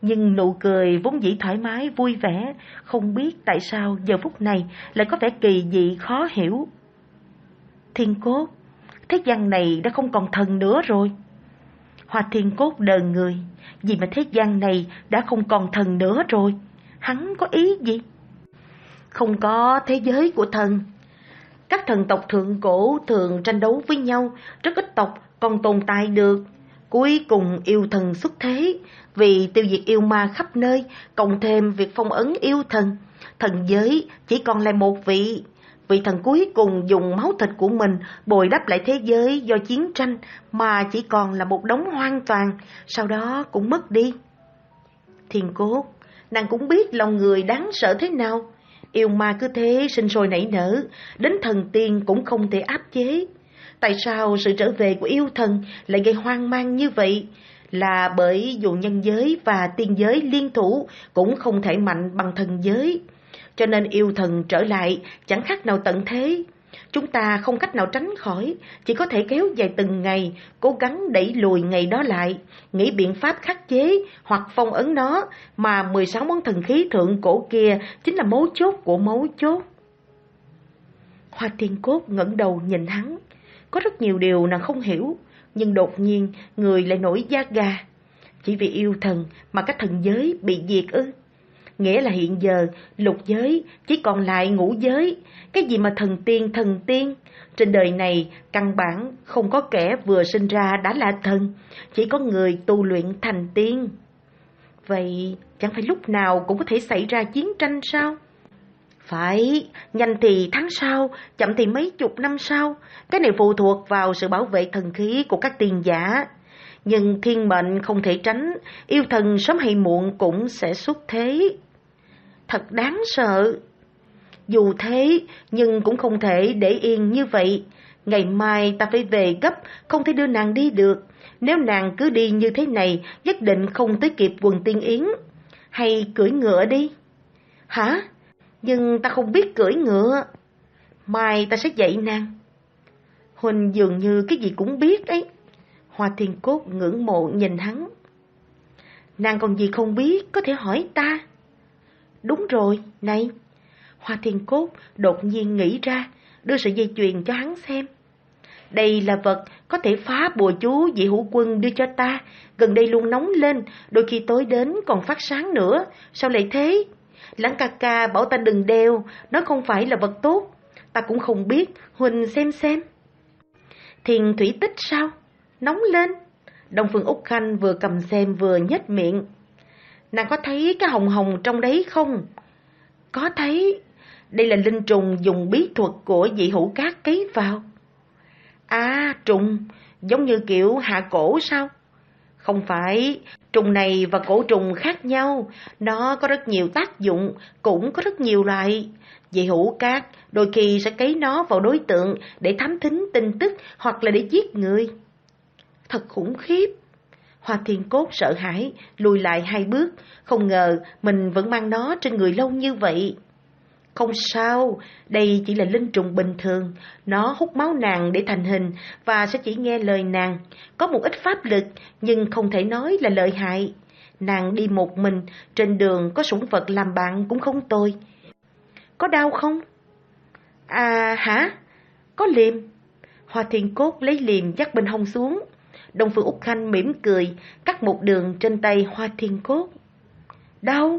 Nhưng nụ cười vốn dĩ thoải mái, vui vẻ, không biết tại sao giờ phút này lại có vẻ kỳ dị khó hiểu. Thiên Cốt, thế gian này đã không còn thần nữa rồi. Hoa Thiên Cốt đờ người, vì mà thế gian này đã không còn thần nữa rồi. Hắn có ý gì? Không có thế giới của thần. Các thần tộc thượng cổ thường tranh đấu với nhau, rất ít tộc còn tồn tại được. Cuối cùng yêu thần xuất thế, vì tiêu diệt yêu ma khắp nơi, cộng thêm việc phong ấn yêu thần. Thần giới chỉ còn lại một vị. Vị thần cuối cùng dùng máu thịt của mình bồi đắp lại thế giới do chiến tranh mà chỉ còn là một đống hoang toàn, sau đó cũng mất đi. Thiên Cốt, nàng cũng biết lòng người đáng sợ thế nào. Yêu ma cứ thế sinh sôi nảy nở, đến thần tiên cũng không thể áp chế. Tại sao sự trở về của yêu thần lại gây hoang mang như vậy? Là bởi dù nhân giới và tiên giới liên thủ cũng không thể mạnh bằng thần giới. Cho nên yêu thần trở lại chẳng khác nào tận thế. Chúng ta không cách nào tránh khỏi, chỉ có thể kéo dài từng ngày, cố gắng đẩy lùi ngày đó lại, nghĩ biện pháp khắc chế hoặc phong ấn nó, mà mười sáu món thần khí thượng cổ kia chính là mấu chốt của mấu chốt. Hoa Thiên Cốt ngẩng đầu nhìn hắn, có rất nhiều điều nàng không hiểu, nhưng đột nhiên người lại nổi da gà. Chỉ vì yêu thần mà các thần giới bị diệt ư? Nghĩa là hiện giờ lục giới chỉ còn lại ngũ giới. Cái gì mà thần tiên thần tiên? Trên đời này căn bản không có kẻ vừa sinh ra đã là thần, chỉ có người tu luyện thành tiên. Vậy chẳng phải lúc nào cũng có thể xảy ra chiến tranh sao? Phải, nhanh thì tháng sau, chậm thì mấy chục năm sau. Cái này phụ thuộc vào sự bảo vệ thần khí của các tiên giả. Nhưng thiên mệnh không thể tránh, yêu thần sớm hay muộn cũng sẽ xuất thế. Thật đáng sợ. Dù thế, nhưng cũng không thể để yên như vậy. Ngày mai ta phải về gấp, không thể đưa nàng đi được. Nếu nàng cứ đi như thế này, nhất định không tới kịp quần tiên yến. Hay cưỡi ngựa đi. Hả? Nhưng ta không biết cưỡi ngựa. Mai ta sẽ dạy nàng. Huỳnh dường như cái gì cũng biết ấy. Hoa Thiên Cốt ngưỡng mộ nhìn hắn. Nàng còn gì không biết, có thể hỏi ta. Đúng rồi, này. Hoa Thiên Cốt đột nhiên nghĩ ra, đưa sợi dây chuyền cho hắn xem. Đây là vật có thể phá bùa chú Dị Hữu Quân đưa cho ta, gần đây luôn nóng lên, đôi khi tối đến còn phát sáng nữa. Sao lại thế? Lãng ca ca bảo ta đừng đeo, nó không phải là vật tốt. Ta cũng không biết, Huỳnh xem xem. Thiền thủy tích sao? Nóng lên. Đông Phương Úc Khanh vừa cầm xem vừa nhếch miệng. Nàng có thấy cái hồng hồng trong đấy không? Có thấy. Đây là linh trùng dùng bí thuật của Dị Hữu Cát cấy vào. À, trùng, giống như kiểu hạ cổ sao? Không phải, trùng này và cổ trùng khác nhau. Nó có rất nhiều tác dụng, cũng có rất nhiều loại. Dị Hữu Cát đôi khi sẽ cấy nó vào đối tượng để thám thính tin tức hoặc là để giết người. Thật khủng khiếp. Hoa Thiên Cốt sợ hãi, lùi lại hai bước, không ngờ mình vẫn mang nó trên người lâu như vậy. Không sao, đây chỉ là linh trùng bình thường, nó hút máu nàng để thành hình và sẽ chỉ nghe lời nàng, có một ít pháp lực nhưng không thể nói là lợi hại. Nàng đi một mình, trên đường có sủng vật làm bạn cũng không tồi. Có đau không? À hả? Có liềm. Hoa Thiên Cốt lấy liềm dắt bên hông xuống. Đông Phương Úc Khanh mỉm cười, cắt một đường trên tay Hoa Thiên Cốt. Đau.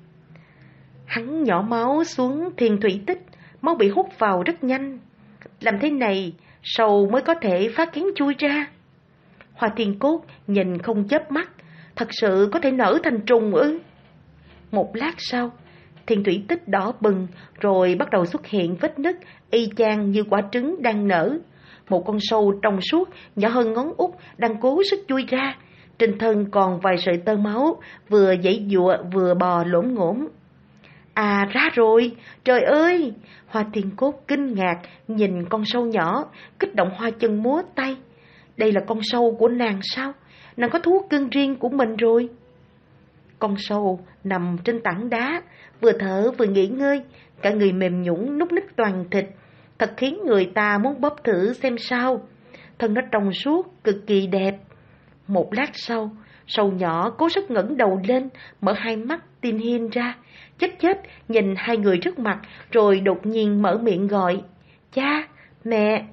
Hắn nhỏ máu xuống thiên thủy tích, máu bị hút vào rất nhanh. Làm thế này, sâu mới có thể phá kén chui ra. Hoa Thiên Cốt nhìn không chớp mắt, thật sự có thể nở thành trùng ư? Một lát sau, thiên thủy tích đỏ bừng, rồi bắt đầu xuất hiện vết nứt, y chang như quả trứng đang nở. Một con sâu trong suốt, nhỏ hơn ngón út, đang cố sức chui ra. Trên thân còn vài sợi tơ máu, vừa giãy giụa vừa bò lổm ngổm. À ra rồi, trời ơi! Hoa Thiên Cốt kinh ngạc nhìn con sâu nhỏ, kích động hoa chân múa tay. Đây là con sâu của nàng sao? Nàng có thú cưng riêng của mình rồi. Con sâu nằm trên tảng đá, vừa thở vừa nghỉ ngơi, cả người mềm nhũn núc ních toàn thịt, thật khiến người ta muốn bóp thử xem sao. Thân nó trong suốt, cực kỳ đẹp. Một lát sau, Sâu nhỏ cố sức ngẩng đầu lên, mở hai mắt tin hiên ra, chết chết nhìn hai người trước mặt, rồi đột nhiên mở miệng gọi, cha, mẹ.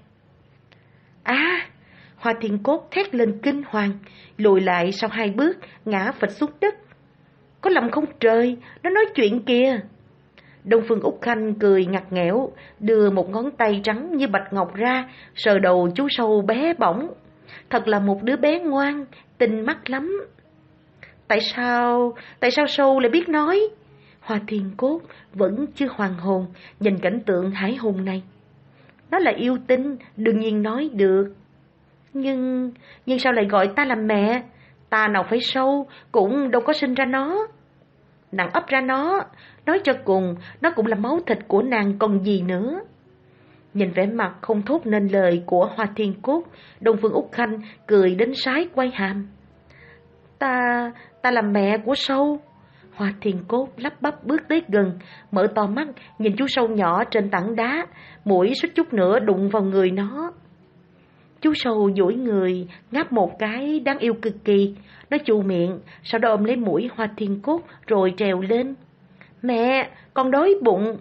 À, Hoa Thiên Cốt thét lên kinh hoàng, lùi lại sau hai bước, ngã phịch xuống đất. Có lầm không trời, nó nói chuyện kìa. Đông Phương Úc Khanh cười ngặt nghẽo, đưa một ngón tay trắng như bạch ngọc ra, sờ đầu chú Sâu bé bỏng. Thật là một đứa bé ngoan, tinh mắt lắm. Tại sao, tại sao Sâu lại biết nói? Hoa Thiên Cốt vẫn chưa hoàn hồn, nhìn cảnh tượng hãi hùng này. Nó là yêu tinh, đương nhiên nói được. Nhưng, nhưng sao lại gọi ta là mẹ? Ta nào phải Sâu, cũng đâu có sinh ra nó. Nàng ấp ra nó, nói cho cùng, nó cũng là máu thịt của nàng còn gì nữa. Nhìn vẻ mặt không thốt nên lời của Hoa Thiên Cốt, Đông Phương Úc Khanh cười đến sái quay hàm. Ta, ta là mẹ của Sâu. Hoa Thiên Cốt lắp bắp bước tới gần, mở to mắt nhìn chú Sâu nhỏ trên tảng đá, mũi suýt chút nữa đụng vào người nó. Chú Sâu duỗi người, ngáp một cái đáng yêu cực kỳ. Nó chu miệng, sau đó ôm lấy mũi Hoa Thiên Cốt rồi trèo lên. Mẹ, con đói bụng.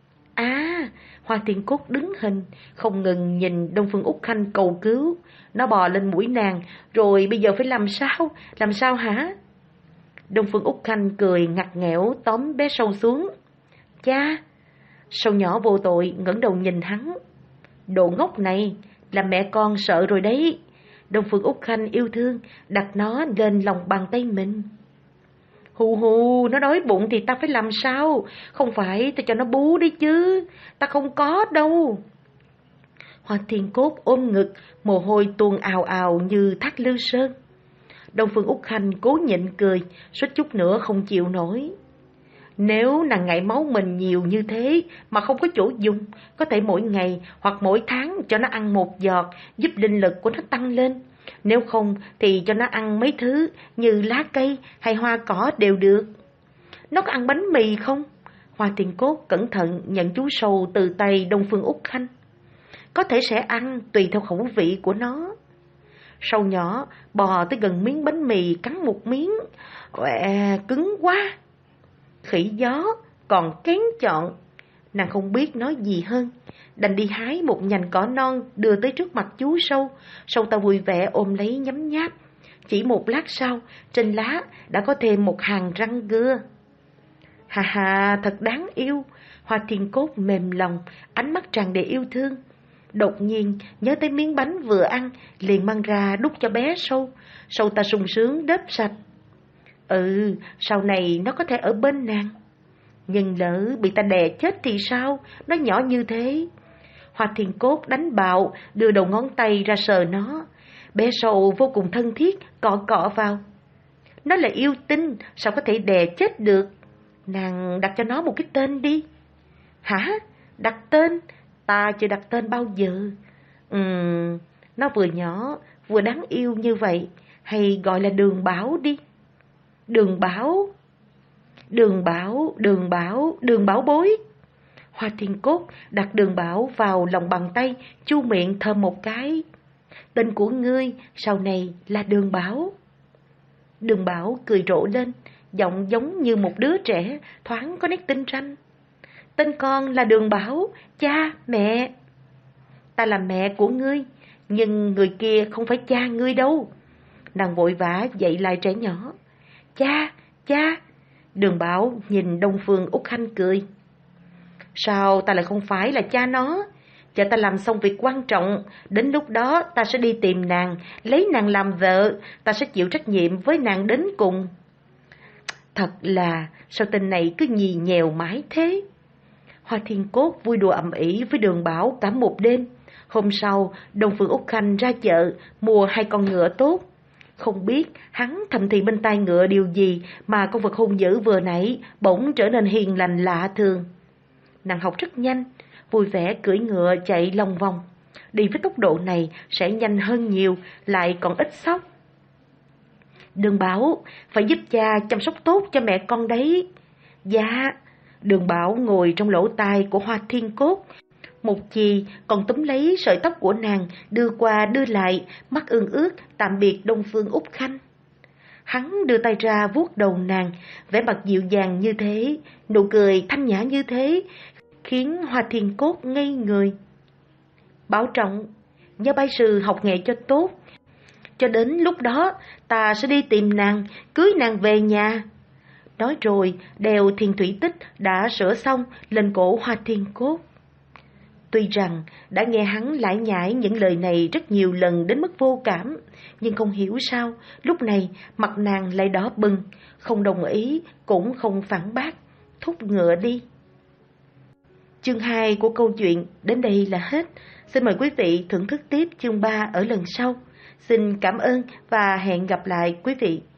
À, Hoa Thiên Cốt đứng hình, không ngừng nhìn Đông Phương Úc Khanh cầu cứu. Nó bò lên mũi nàng, rồi bây giờ phải làm sao? Làm sao hả? Đông Phương Úc Khanh cười ngặt nghẽo tóm bé Sâu xuống. Cha! Sâu nhỏ vô tội ngẩng đầu nhìn hắn. Đồ ngốc này, làm mẹ con sợ rồi đấy. Đông Phương Úc Khanh yêu thương, đặt nó lên lòng bàn tay mình. Hù hù, nó đói bụng thì ta phải làm sao? Không phải ta cho nó bú đi chứ. Ta không có đâu. Hoa Thiên Cốt ôm ngực, mồ hôi tuôn ào ào như thác Lư Sơn. Đông Phương Úc Khanh cố nhịn cười, suýt chút nữa không chịu nổi. Nếu nàng ngại máu mình nhiều như thế mà không có chỗ dùng, có thể mỗi ngày hoặc mỗi tháng cho nó ăn một giọt, giúp linh lực của nó tăng lên. Nếu không thì cho nó ăn mấy thứ như lá cây hay hoa cỏ đều được. Nó có ăn bánh mì không? Hoa Thiên Cốt cẩn thận nhận chú Sâu từ tay Đông Phương Úc Khanh. Có thể sẽ ăn tùy theo khẩu vị của nó. Sâu nhỏ bò tới gần miếng bánh mì cắn một miếng. Uẹ, cứng quá. Khỉ gió, còn kén chọn. Nàng không biết nói gì hơn, đành đi hái một nhành cỏ non đưa tới trước mặt chú Sâu. Sâu ta vui vẻ ôm lấy nhấm nháp. Chỉ một lát sau, trên lá đã có thêm một hàng răng gưa. Hà hà, thật đáng yêu. Hoa Thiên Cốt mềm lòng, ánh mắt tràn đầy yêu thương. Đột nhiên nhớ tới miếng bánh vừa ăn, liền mang ra đút cho bé Sâu. Sâu ta sung sướng đớp sạch. Ừ, sau này nó có thể ở bên nàng. Nhưng lỡ bị ta đè chết thì sao? Nó nhỏ như thế. Hoa Thiên Cốt đánh bạo, đưa đầu ngón tay ra sờ nó. Bé Sâu vô cùng thân thiết, cọ cọ vào. Nó là yêu tinh, sao có thể đè chết được? Nàng đặt cho nó một cái tên đi. Hả? Đặt tên? Ta chưa đặt tên bao giờ. Ừm, nó vừa nhỏ, vừa đáng yêu như vậy, hay gọi là Đường Bảo đi. Đường Bảo, Đường Bảo, Đường Bảo, Đường Bảo bối. Hoa Thiên Cốt đặt Đường Bảo vào lòng bàn tay, chu miệng thơm một cái. Tên của ngươi sau này là Đường Bảo. Đường Bảo cười rộ lên, giọng giống như một đứa trẻ, thoáng có nét tinh ranh. Tên con là Đường Bảo, cha, mẹ. Ta là mẹ của ngươi, nhưng người kia không phải cha ngươi đâu. Nàng vội vã dậy lại trẻ nhỏ. Cha, cha. Đường Bảo nhìn Đông Phương Úc Khanh cười. Sao ta lại không phải là cha nó? Chờ ta làm xong việc quan trọng, đến lúc đó ta sẽ đi tìm nàng, lấy nàng làm vợ, ta sẽ chịu trách nhiệm với nàng đến cùng. Thật là, sao tên này cứ nhì nhèo mãi thế? Hoa Thiên Cốt vui đùa ầm ĩ với Đường Bảo cả một đêm. Hôm sau, Đông Phương Úc Khanh ra chợ mua hai con ngựa tốt. Không biết hắn thầm thì bên tai ngựa điều gì mà con vật hung dữ vừa nãy bỗng trở nên hiền lành lạ thường. Nàng học rất nhanh, vui vẻ cưỡi ngựa chạy lòng vòng. Đi với tốc độ này sẽ nhanh hơn nhiều, lại còn ít sốc. Đường Bảo, phải giúp cha chăm sóc tốt cho mẹ con đấy. Dạ. Đường Bảo ngồi trong lỗ tai của Hoa Thiên Cốt. Một chì còn túm lấy sợi tóc của nàng, đưa qua đưa lại, mắt ương ướt tạm biệt Đông Phương Úc Khanh. Hắn đưa tay ra vuốt đầu nàng, vẻ mặt dịu dàng như thế, nụ cười thanh nhã như thế, khiến Hoa Thiên Cốt ngây người. Bảo trọng, nhớ bái sư học nghệ cho tốt. Cho đến lúc đó, ta sẽ đi tìm nàng, cưới nàng về nhà. Nói rồi, đeo Thiên Thủy Tích đã sửa xong lên cổ Hoa Thiên Cốt. Tuy rằng đã nghe hắn lải nhải những lời này rất nhiều lần đến mức vô cảm, nhưng không hiểu sao, lúc này mặt nàng lại đỏ bừng, không đồng ý, cũng không phản bác, thúc ngựa đi. Chương hai của câu chuyện đến đây là hết. Xin mời quý vị thưởng thức tiếp chương ba ở lần sau. Xin cảm ơn và hẹn gặp lại quý vị.